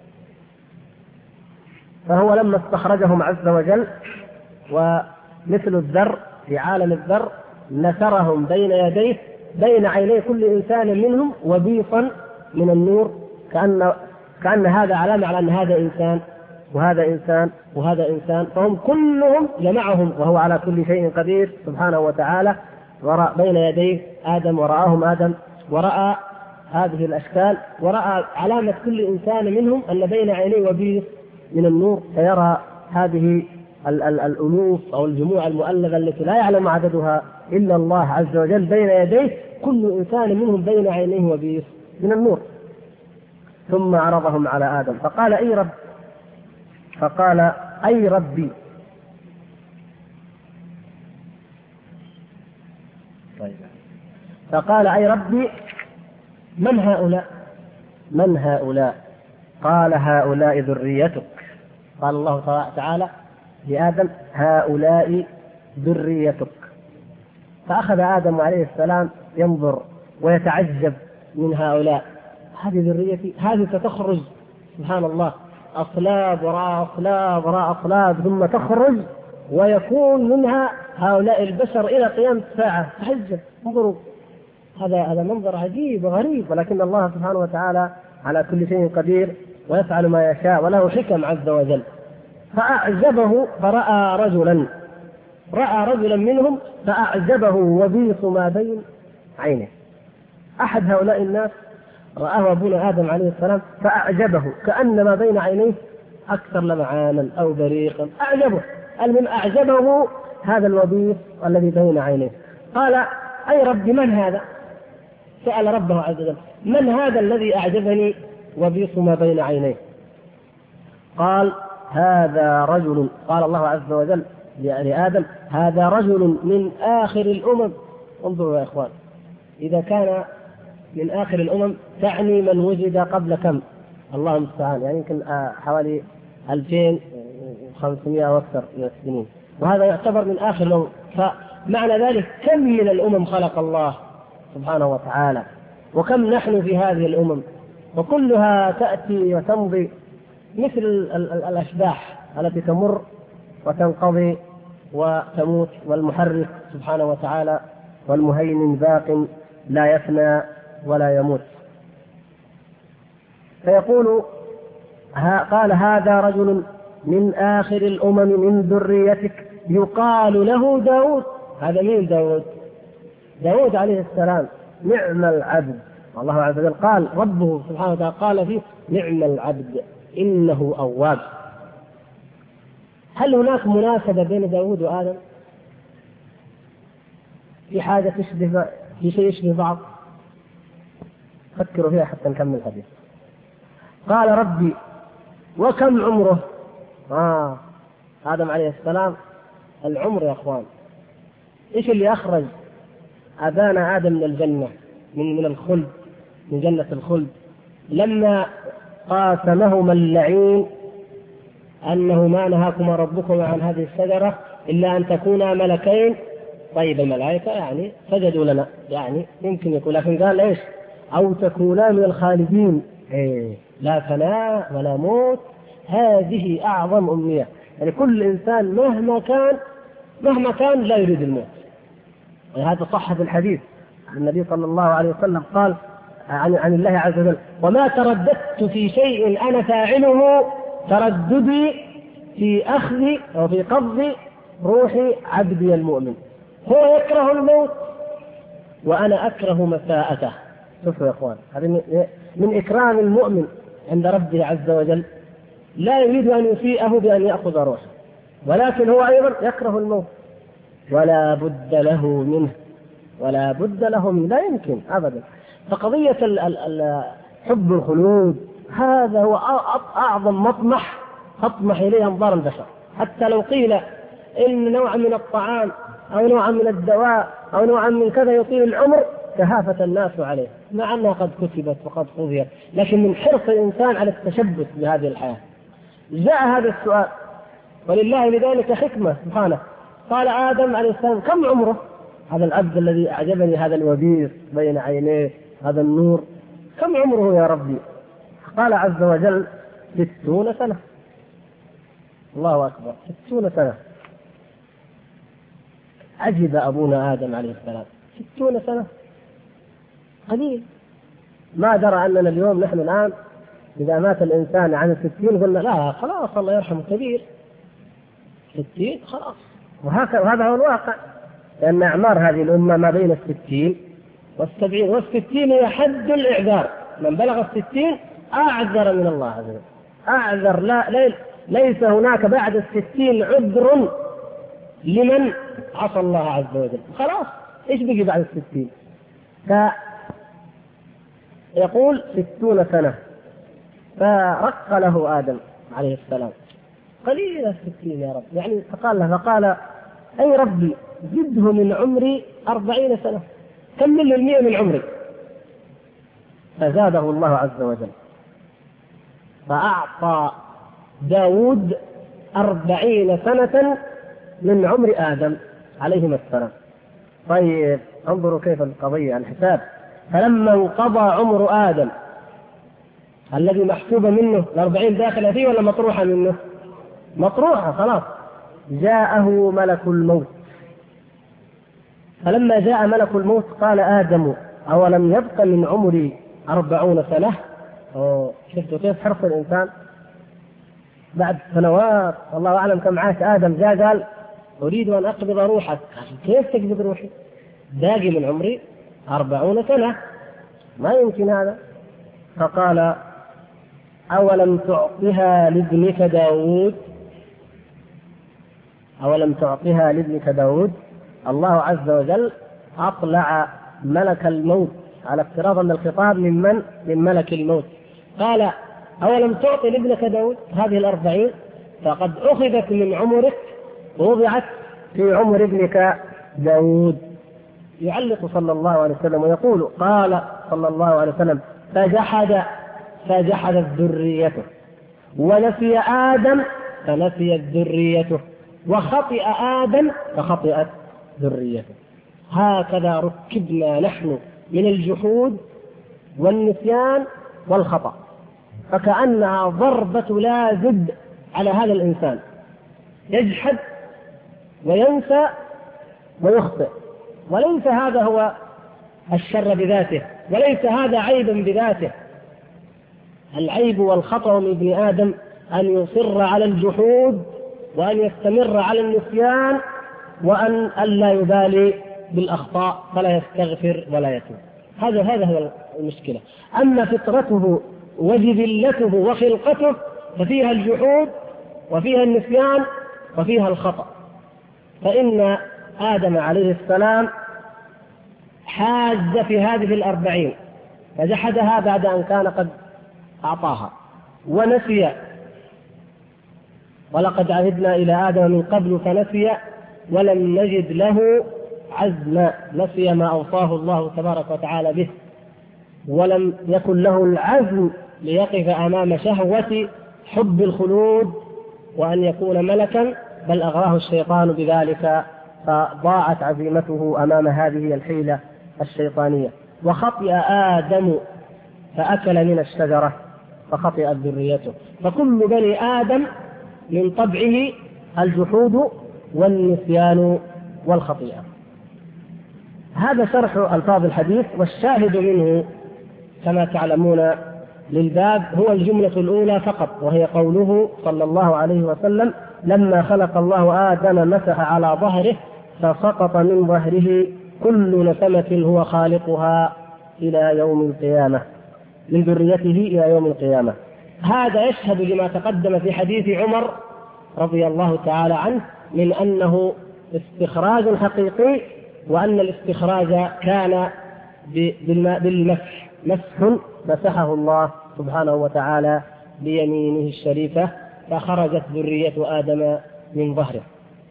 فهو لما استخرجهم عز وجل ومثل الذر في عالم الذر نثرهم بين يديه بين عيني كل إنسان منهم وبيصا من النور، كأن هذا علامة على أن هذا إنسان وهذا إنسان وهذا إنسان، فهم كلهم جمعهم وهو على كل شيء قدير سبحانه وتعالى. ورأى بين يديه آدم ورآهم آدم ورأى هذه الأشكال ورأى علامة كل إنسان منهم أن بين عينيه وبيص من النور، فيرى هذه الألوف أو الجموع المؤلفة التي لا يعلم عددها إلا الله عز وجل بين يديه كل إنسان منهم بين عينيه وبيص من النور. ثم عرضهم على آدم فقال أي ربي. فقال أي ربي من هؤلاء؟ قال هؤلاء ذريتك. قال الله تعالى لآدم هؤلاء ذريتك. فأخذ آدم عليه السلام ينظر ويتعجب من هؤلاء، هذه ذريتي، هذه ستخرج سبحان الله أصلاب وراء أصلاب وراء أصلاب ثم تخرج ويكون منها هؤلاء البشر إلى قيام الساعة. تحجب، انظروا هذا منظر عجيب وغريب، ولكن الله سبحانه وتعالى على كل شيء قدير ويفعل ما يشاء وله حكم عز وجل. فأعجبه فرأى رجلا منهم فأعجبه وبيص ما بين عينه. أحد هؤلاء الناس رآه أبونا آدم عليه السلام فأعجبه كأن ما بين عينيه أكثر لمعانا أو بريقا، أعجبه. المهم أعجبه هذا الوبيص الذي بين عينيه. قال أي رب من هذا؟ سأل ربه عز وجل من هذا الذي أعجبني وبيص ما بين عينيه؟ قال هذا رجل، قال الله عز وجل لآدم هذا رجل من آخر الأمم. انظروا يا إخوان، إذا كان من آخر الأمم تعني من وجد قبل كم؟ الله المستعان، يعني يمكن حوالي 2500 وأكثر من السنين، وهذا يعتبر من آخر الأمم. فمعنى ذلك كم من الأمم خلق الله سبحانه وتعالى، وكم نحن في هذه الأمم، وكلها تأتي وتمضي مثل الأشباح التي تمر وتنقضي وتموت، والمحرك سبحانه وتعالى والمهيمن باق لا يفنى ولا يموت. فيقول قال هذا رجل من آخر الأمم من ذريتك يقال له داود. هذا مين داود؟ داود عليه السلام، نعم العبد. الله عز وجل قال ربه سبحانه وتعالى قال فيه نعم العبد إنه أواب. هل هناك مناسبة بين داود وآدم في حاجة تشبه، في شيء يشبه بعض؟ فكروا فيها حتى نكمل الحديث. قال ربي وكم عمره؟ آدم عليه السلام العمر يا أخوان. إيش اللي أخرج أبانا آدم من الجنة، من الخلد، من جنة الخلد، لما قاسمهما اللعين أنه ما نهاكما ربكما عن هذه الشجرة إلا أن تكونا ملكين. طيب الملائكة يعني سجدوا لنا، يعني يمكن يكون، لكن قال إيش؟ أو تكونا من الخالدين. لا فناء ولا موت، هذه أعظم أمنية. يعني كل إنسان مهما كان لا يريد الموت. وهذا صح في الحديث النبي صلى الله عليه وسلم قال عن الله عز وجل وما ترددت في شيء أنا فاعله ترددي في أخذ أو في قبض روح عبدي المؤمن. هو يكره الموت وأنا أكره مساءته. شوفوا يا أخوان، هذا من إكرام المؤمن عند ربه عز وجل، لا يريد أن يسيئه بأن يأخذ روحه، ولكن هو أيضا يكره الموت ولا بد له منه، ولا بد له منه، لا يمكن أبدا. فقضية حب الخلود هذا هو أعظم مطمح تطمح إليه أنظار البشر. حتى لو قيل إن نوعا من الطعام أو نوعا من الدواء أو نوعا من كذا يطيل العمر تهافت الناس عليه، مع أنها قد كتبت وقد قضيت، لكن من حرص الإنسان على التشبث بهذه الحياة جاء هذا السؤال، ولله لذلك حكمة سبحانه. قال آدم عليه السلام كم عمره؟ هذا العبد الذي أعجبني، هذا الوبير بين عينيه، هذا النور، كم عمره يا ربي؟ قال عز وجل 60 سنة. الله أكبر، 60 سنة. عجب أبونا آدم عليه السلام، 60 سنة قليل. ما درى أننا اليوم نحن الآن إذا مات الإنسان عن 60 قلنا لا خلاص الله يرحمه كبير، 60 خلاص. وهذا هو الواقع، لأن أعمار هذه الأمة ما بين 60 و70، وال60 هي حد الإعذار. من بلغ 60 أعذر من الله عز وجل، أعذر. ليس هناك بعد 60 عذر لمن عصى الله عز وجل. خلاص إيش بقي بعد 60؟ فيقول 60 سنة. فرق له آدم عليه السلام قليل 60 يا رب، يعني فقال أي ربي زده من عمري 40 سنة، كمل لي 100 من عمري. فزاده الله عز وجل فأعطى داود 40 سنة من عمر آدم عليهما السلام. طيب انظروا كيف القضية الحساب. فلما انقضى عمر آدم الذي محسوب منه 40 داخل فيه ولا مطروحة منه؟ مطروحة خلاص. جاءه ملك الموت. فلما جاء ملك الموت قال آدم أولم يبق من عمري 40 سنة؟ شفتوا كيف حرص الإنسان بعد سنوات، الله أعلم كم عاش آدم. جاء قال أريد أن أقبض روحك. كيف تقبض روحي؟ باقي من عمري 40 سنة، ما يمكن هذا. فقال أولم تعطها لابنك داود؟ أولم تعطها لابنك داود؟ الله عز وجل أطلع ملك الموت على افتراض أن الخطاب من ملك الموت. قال أولم تعطي لابنك داود هذه 40؟ فقد أخذت من عمرك ووضعت في عمر ابنك داود. يعلق صلى الله عليه وسلم ويقول: قال صلى الله عليه وسلم: فجحدت ذريته، ونسي آدم فنسيت ذريته، وخطئ آدم فخطئت ذريته. هكذا ركبنا نحن من الجحود والنسيان والخطأ، فكأنها ضربة لازم على هذا الإنسان، يجحد وينسى ويخطئ. وليس هذا هو الشر بذاته، وليس هذا عيبا بذاته. العيب والخطأ من ابن آدم أن يصر على الجحود، وأن يستمر على النسيان، وأن لا يبالي بالأخطاء فلا يستغفر ولا يتوب. هذا هو المشكلة. أما فطرته وجبلته وخلقته ففيها الجحود وفيها النسيان وفيها الخطأ. فإن آدم عليه السلام حاز في هذه 40 فجحدها بعد أن كان قد أعطاها، ونسي، ولقد عهدنا إلى آدم من قبل فنسي ولم نجد له عزما. نسي ما أوصاه الله تبارك وتعالى به، ولم يكن له العزم ليقف أمام شهوة حب الخلود وأن يكون ملكا، بل أغراه الشيطان بذلك فضاعت عزيمته أمام هذه الحيلة الشيطانية. وخطئ آدم فأكل من الشجرة فخطئت ذريته. فكل بني آدم من طبعه الجحود والنسيان والخطيئة. هذا شرح ألفاظ الحديث، والشاهد منه كما تعلمون للباب هو الجملة الأولى فقط، وهي قوله صلى الله عليه وسلم: لما خلق الله آدم مسح على ظهره فسقط من ظهره كل نسمة هو خالقها إلى يوم القيامة، من ذريته إلى يوم القيامة. هذا يشهد لما تقدم في حديث عمر رضي الله تعالى عنه من أنه استخراج حقيقي، وأن الاستخراج كان بالمسح، مسح مسحه الله سبحانه وتعالى بيمينه الشريفة فخرجت ذرية آدم من ظهره.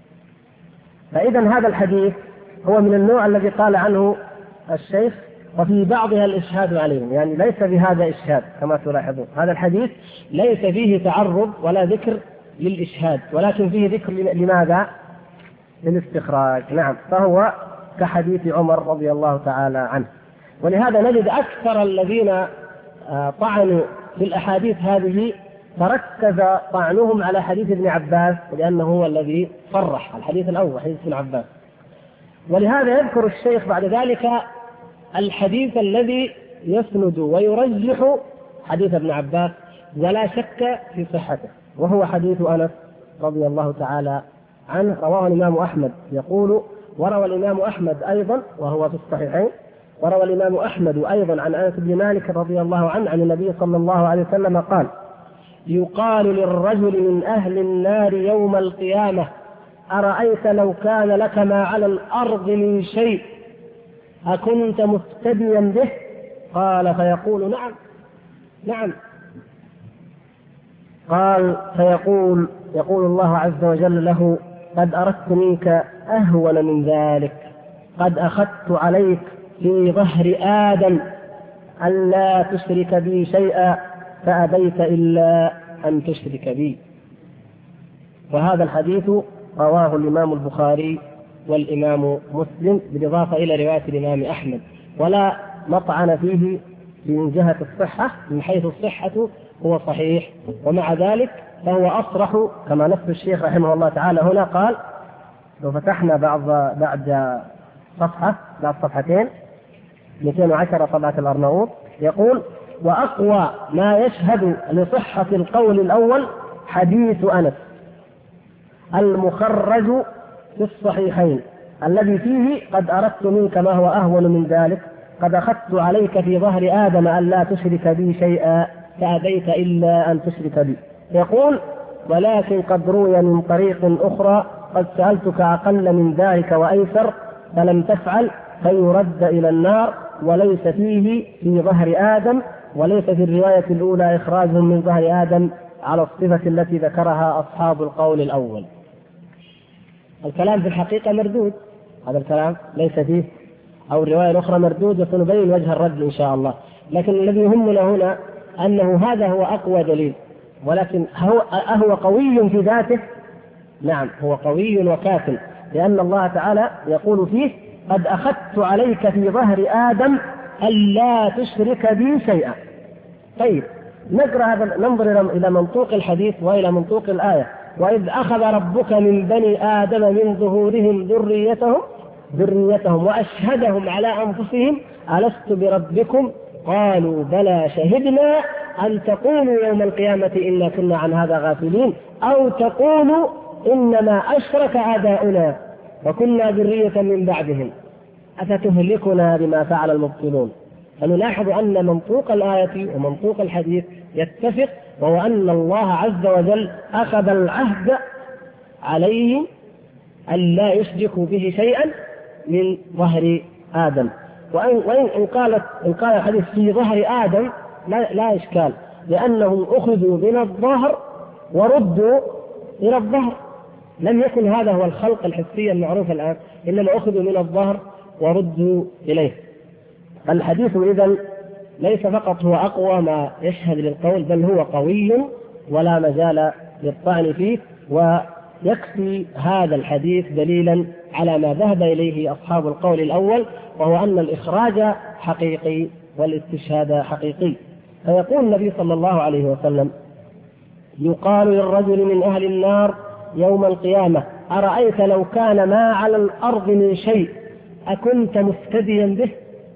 فإذا هذا الحديث هو من النوع الذي قال عنه الشيخ وفي بعضها الإشهاد عليهم، يعني ليس بهذا إشهاد كما تلاحظون. هذا الحديث ليس فيه تعرض ولا ذكر للإشهاد، ولكن فيه ذكر لماذا؟ للاستخراج. نعم، فهو كحديث عمر رضي الله تعالى عنه. ولهذا نجد أكثر الذين طعنوا في الأحاديث هذه تركز طعنهم على حديث ابن عباس، لأنه هو الذي صرح الحديث الأول حديث ابن عباس. ولهذا يذكر الشيخ بعد ذلك الحديث الذي يسند ويرجح حديث ابن عباس ولا شك في صحته، وهو حديث أنس رضي الله تعالى عنه، رواه الإمام أحمد. يقول: وروى الإمام أحمد أيضا، وهو في الصحيحين، وروى الإمام أحمد أيضا عن أنس بن مالك رضي الله عنه عن النبي صلى الله عليه وسلم قال: يقال للرجل من أهل النار يوم القيامة: أرأيت لو كان لك ما على الأرض من شيء أكنت مفتديا به؟ قال: فيقول: نعم نعم. قال: يقول الله عز وجل له: قد أردت منك أهون من ذلك، قد أخذت عليك في ظهر آدم ألا تشرك بي شيئا فأبيت إلا أن تشرك بي. وهذا الحديث رواه الإمام البخاري والإمام مسلم، بالإضافة إلى رواية الإمام أحمد، ولا مطعن فيه من جهة الصحة، من حيث الصحة هو صحيح. ومع ذلك فهو أصرح كما نص الشيخ رحمه الله تعالى هنا. قال: لو فتحنا بعد صفحة، بعد صفحتين 210 طبعة الأرناؤوط، يقول: وأقوى ما يشهد لصحة القول الأول حديث أنس المخرج في الصحيحين الذي فيه: قد أردت منك ما هو أهون من ذلك، قد أخذت عليك في ظهر آدم ألا تشرك بي شيئا فأبيت إلا أن تشرك بي. يقول: ولكن قد روي من طريق أخرى: قد سألتك أقل من ذلك وأيسر فلم تفعل فيرد إلى النار، وليس فيه في ظهر آدم، وليس في الرواية الأولى إخراجهم من ظهر آدم على الصفة التي ذكرها أصحاب القول الأول. الكلام في الحقيقة مردود، هذا الكلام ليس فيه، أو الرواية الأخرى مردود، وسنبين وجه الرد إن شاء الله. لكن الذي يهمنا هنا أنه هذا هو أقوى دليل، ولكن هو قوي في ذاته؟ نعم هو قوي وكاف، لأن الله تعالى يقول فيه: قد أخذت عليك في ظهر آدم ألا تشرك بي شيئا. طيب نقرأ هذا، ننظر إلى منطوق الحديث وإلى منطوق الآية: وإذ أخذ ربك من بني آدم من ظهورهم ذريتهم وأشهدهم على أنفسهم ألست بربكم قالوا بلى شهدنا أن تقولوا يوم القيامة إنا كنا عن هذا غافلين أو تقولوا إنما أشرك آباؤنا وكنا ذرية من بعدهم أفتهلكنا بما فعل المبطلون. فنلاحظ أن منطوق الآية ومنطوق الحديث يتفق، وهو أن الله عز وجل أخذ العهد عليه أن لا يشركوا به شيئا من ظهر آدم. وإن قال الحديث في ظهر آدم لا إشكال، لأنهم أخذوا من الظهر وردوا إلى الظهر. لم يكن هذا هو الخلق الحسي المعروف الآن، إنما أخذوا من الظهر وردوا إليه. الحديث إذن ليس فقط هو أقوى ما يشهد للقول، بل هو قوي ولا مجال للطعن فيه. ويكفي هذا الحديث دليلا على ما ذهب إليه أصحاب القول الأول، وهو أن الإخراج حقيقي والاستشهاد حقيقي. فيقول النبي صلى الله عليه وسلم: يقال للرجل من أهل النار يوم القيامة: أرأيت لو كان ما على الأرض من شيء أكنت مفتديا به؟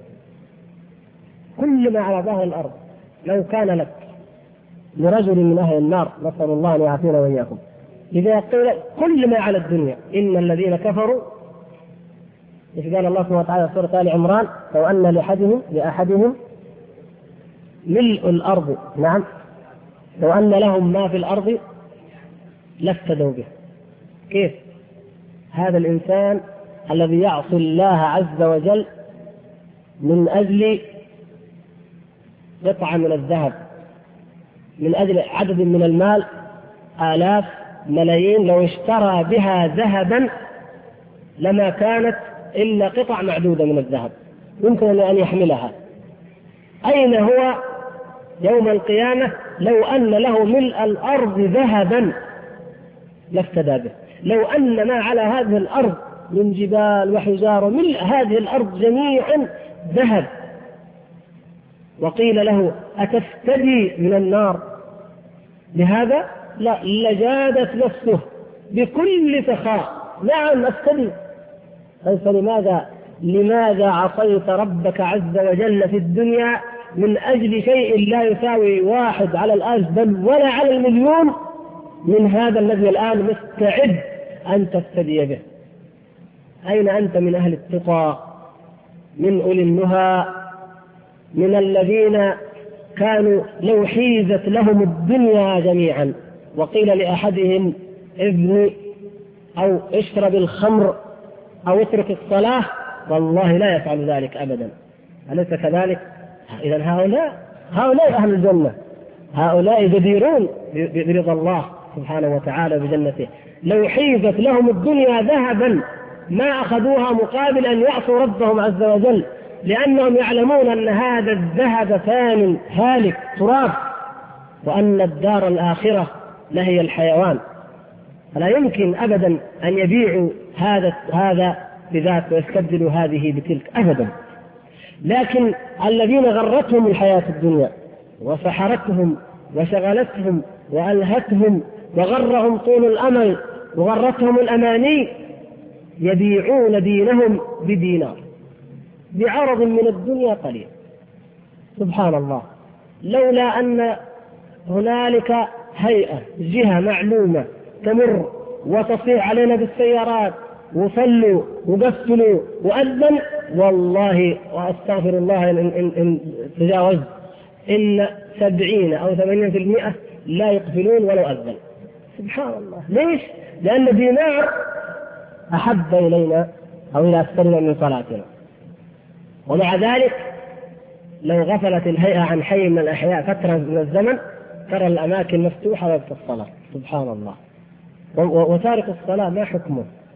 كل ما على ظهر الأرض لو كان لك، لرجل من أهل النار، نسأل الله أن يعافينا وإياكم، إذا قيل كل ما على الدنيا إن الذين كفروا، إذ قال الله سبحانه وتعالى في سورة آل عمران: لو أن لأحدهم ملء الأرض، نعم، لو أن لهم ما في الأرض لافتدوا به. كيف هذا الإنسان الذي يعصي الله عز وجل من أجل قطعة من الذهب، من أجل عدد من المال، آلاف ملايين، لو اشترى بها ذهبا لما كانت إلا قطع معدودة من الذهب يمكن أن يحملها. أين هو يوم القيامة لو أن له ملء الأرض ذهبا لافتدى به؟ لو أن ما على هذه الأرض من جبال وحجارة، ملء هذه الأرض جميعا ذهب، وقيل له: أتفتدي من النار بهذا؟ لا، لجادت نفسه بكل سخاء: نعم أفتدي. لماذا عصيت ربك عز وجل في الدنيا من أجل شيء لا يساوي 1 على الألف بل ولا على المليون من هذا الذي الآن مستعد أن تفتدي به؟ أين أنت من أهل التقى، من أولي النهى، من الذين كانوا لو حيزت لهم الدنيا جميعا وقيل لأحدهم ابني أو اشرب الخمر أو اترك الصلاة، والله لا يفعل ذلك أبدا؟ أليس كذلك؟ إذن هؤلاء أهل الجنة، هؤلاء جديرون برضا الله سبحانه وتعالى بجنته. لو حيزت لهم الدنيا ذهبا ما أخذوها مقابل أن يعصوا ربهم عز وجل، لأنهم يعلمون أن هذا الذهب فان هالك تراب، وأن الدار الآخرة لهي الحيوان. فلا يمكن أبدا أن يبيعوا هذا بذات ويستبدلوا هذه بتلك أبدا. لكن الذين غرتهم الحياة الدنيا وسحرتهم وشغلتهم وألهتهم وغرهم طول الأمل وغرتهم الأماني، يبيعون دينهم بدينار بعرض من الدنيا قليل. سبحان الله، لولا أن هنالك هيئة جهة معلومة تمر وتصيح علينا بالسيارات وصلوا وقفلوا وأذن، والله وأستغفر الله إن تجاوزت، إن 70 أو 80% لا يقفلون ولو أذن. سبحان الله. ليش؟ لأن دينار أحب إلينا أو إلى أكثرنا من صلاتنا. ومع ذلك لو غفلت الهيئة عن حي من الأحياء فترة من الزمن ترى الأماكن مفتوحة وقت الصلاة. سبحان الله. وتارك الصلاة ما حكمه؟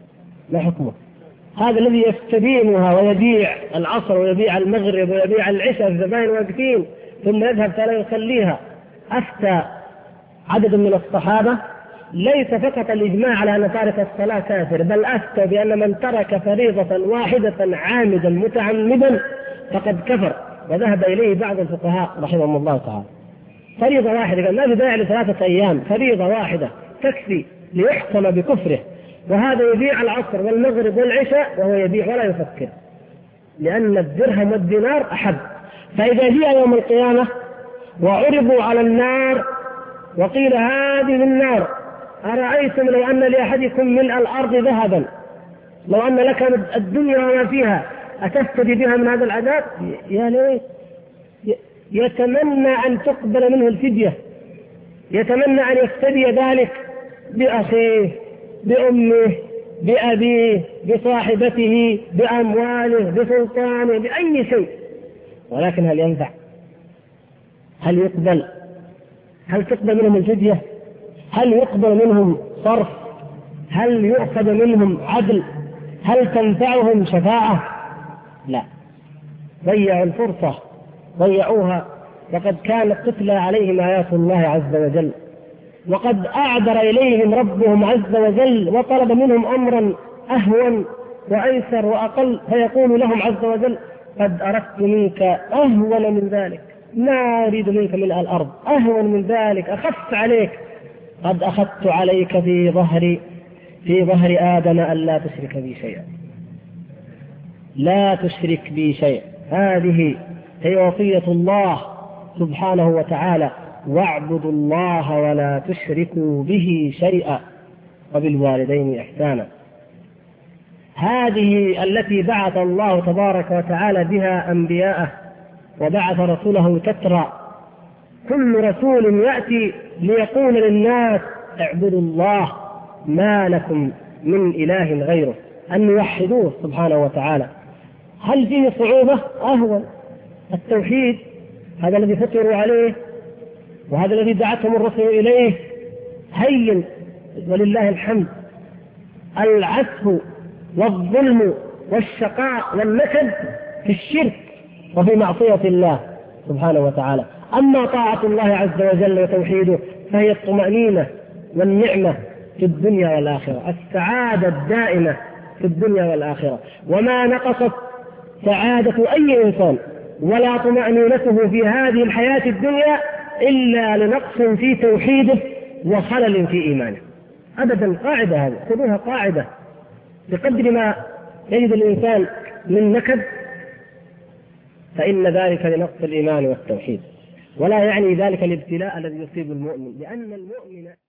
ما حكمه؟ هذا الذي يستدينها ويبيع العصر ويبيع المغرب ويبيع العشاء في زمان واقفين ثم يذهب فلا يصليها. أفتى عدد من الصحابة ليس فقط الإجماع على أن تارك الصلاة كافر، بل أفتى بأن من ترك فريضة واحدة عامدا متعمدا فقد كفر، وذهب إليه بعض الفقهاء رحمهم الله تعالى. فريضة واحدة، قال ما في داعي ل3 أيام، فريضة واحدة تكفي ليحكم بكفره. وهذا يبيع العصر والمغرب والعشاء وهو يبيع ولا يفكر، لأن الدرهم والدينار أحب. فإذا جاء يوم القيامة وعرضوا على النار وقيل هذه النار أرأيتم لو أن لأحدكم ملء الأرض ذهبا، لو أن لك الدنيا وما فيها أتفتدي بها من هذا العذاب؟ يا ليت يتمنى أن تقبل منه الفدية، يتمنى أن يفتدي ذلك بأخيه، بأمه، بأبيه، بصاحبته، بأمواله، بسلطانه، بأي شيء. ولكن هل ينفع؟ هل يقبل؟ هل تقبل منهم الفدية؟ هل يقبل منهم صرف؟ هل يؤخذ منهم عدل؟ هل تنفعهم شفاعة؟ لا، ضيعوا الفرصة، ضيعوها. وقد كانت تتلى عليهم آيات الله عز وجل، وقد أعذر إليهم ربهم عز وجل وطلب منهم أمرا أهون وأيسر وأقل، فيقول لهم عز وجل قد أردت منك أهون من ذلك، ما أريد منك ملء الأرض، أهون من ذلك، أخف عليك، قد أخذت عليك في ظهر آدم أن لا تشرك بي شيئا، لا تشرك بي شيئا. هذه هي وصية الله سبحانه وتعالى: واعبدوا الله ولا تشركوا به شيئا وبالوالدين إحسانا. هذه التي بعث الله تبارك وتعالى بها أنبياءه وبعث رسوله تترى، كل رسول يأتي ليقول للناس اعبدوا الله ما لكم من إله غيره، أن يوحدوه سبحانه وتعالى. هل فيه صعوبة؟ أهون التوحيد، هذا الذي فطروا عليه وهذا الذي دعتهم الرسل إليه، هين ولله الحمد. العسف والظلم والشقاء والنكد في الشرك وفي معصية الله سبحانه وتعالى. أما طاعة الله عز وجل وتوحيده فهي الطمأنينة والنعمة في الدنيا والآخرة، السعادة الدائمة في الدنيا والآخرة. وما نقصت سعادة أي إنسان ولا طمأنينته في هذه الحياة الدنيا إلا لنقص في توحيده وخلل في إيمانه أبدا. قاعدة هذه، خذوها قاعدة، بقدر ما يجد الإنسان من نكد فإن ذلك لنقص الإيمان والتوحيد، ولا يعني ذلك الابتلاء الذي يصيب المؤمن، لأن المؤمن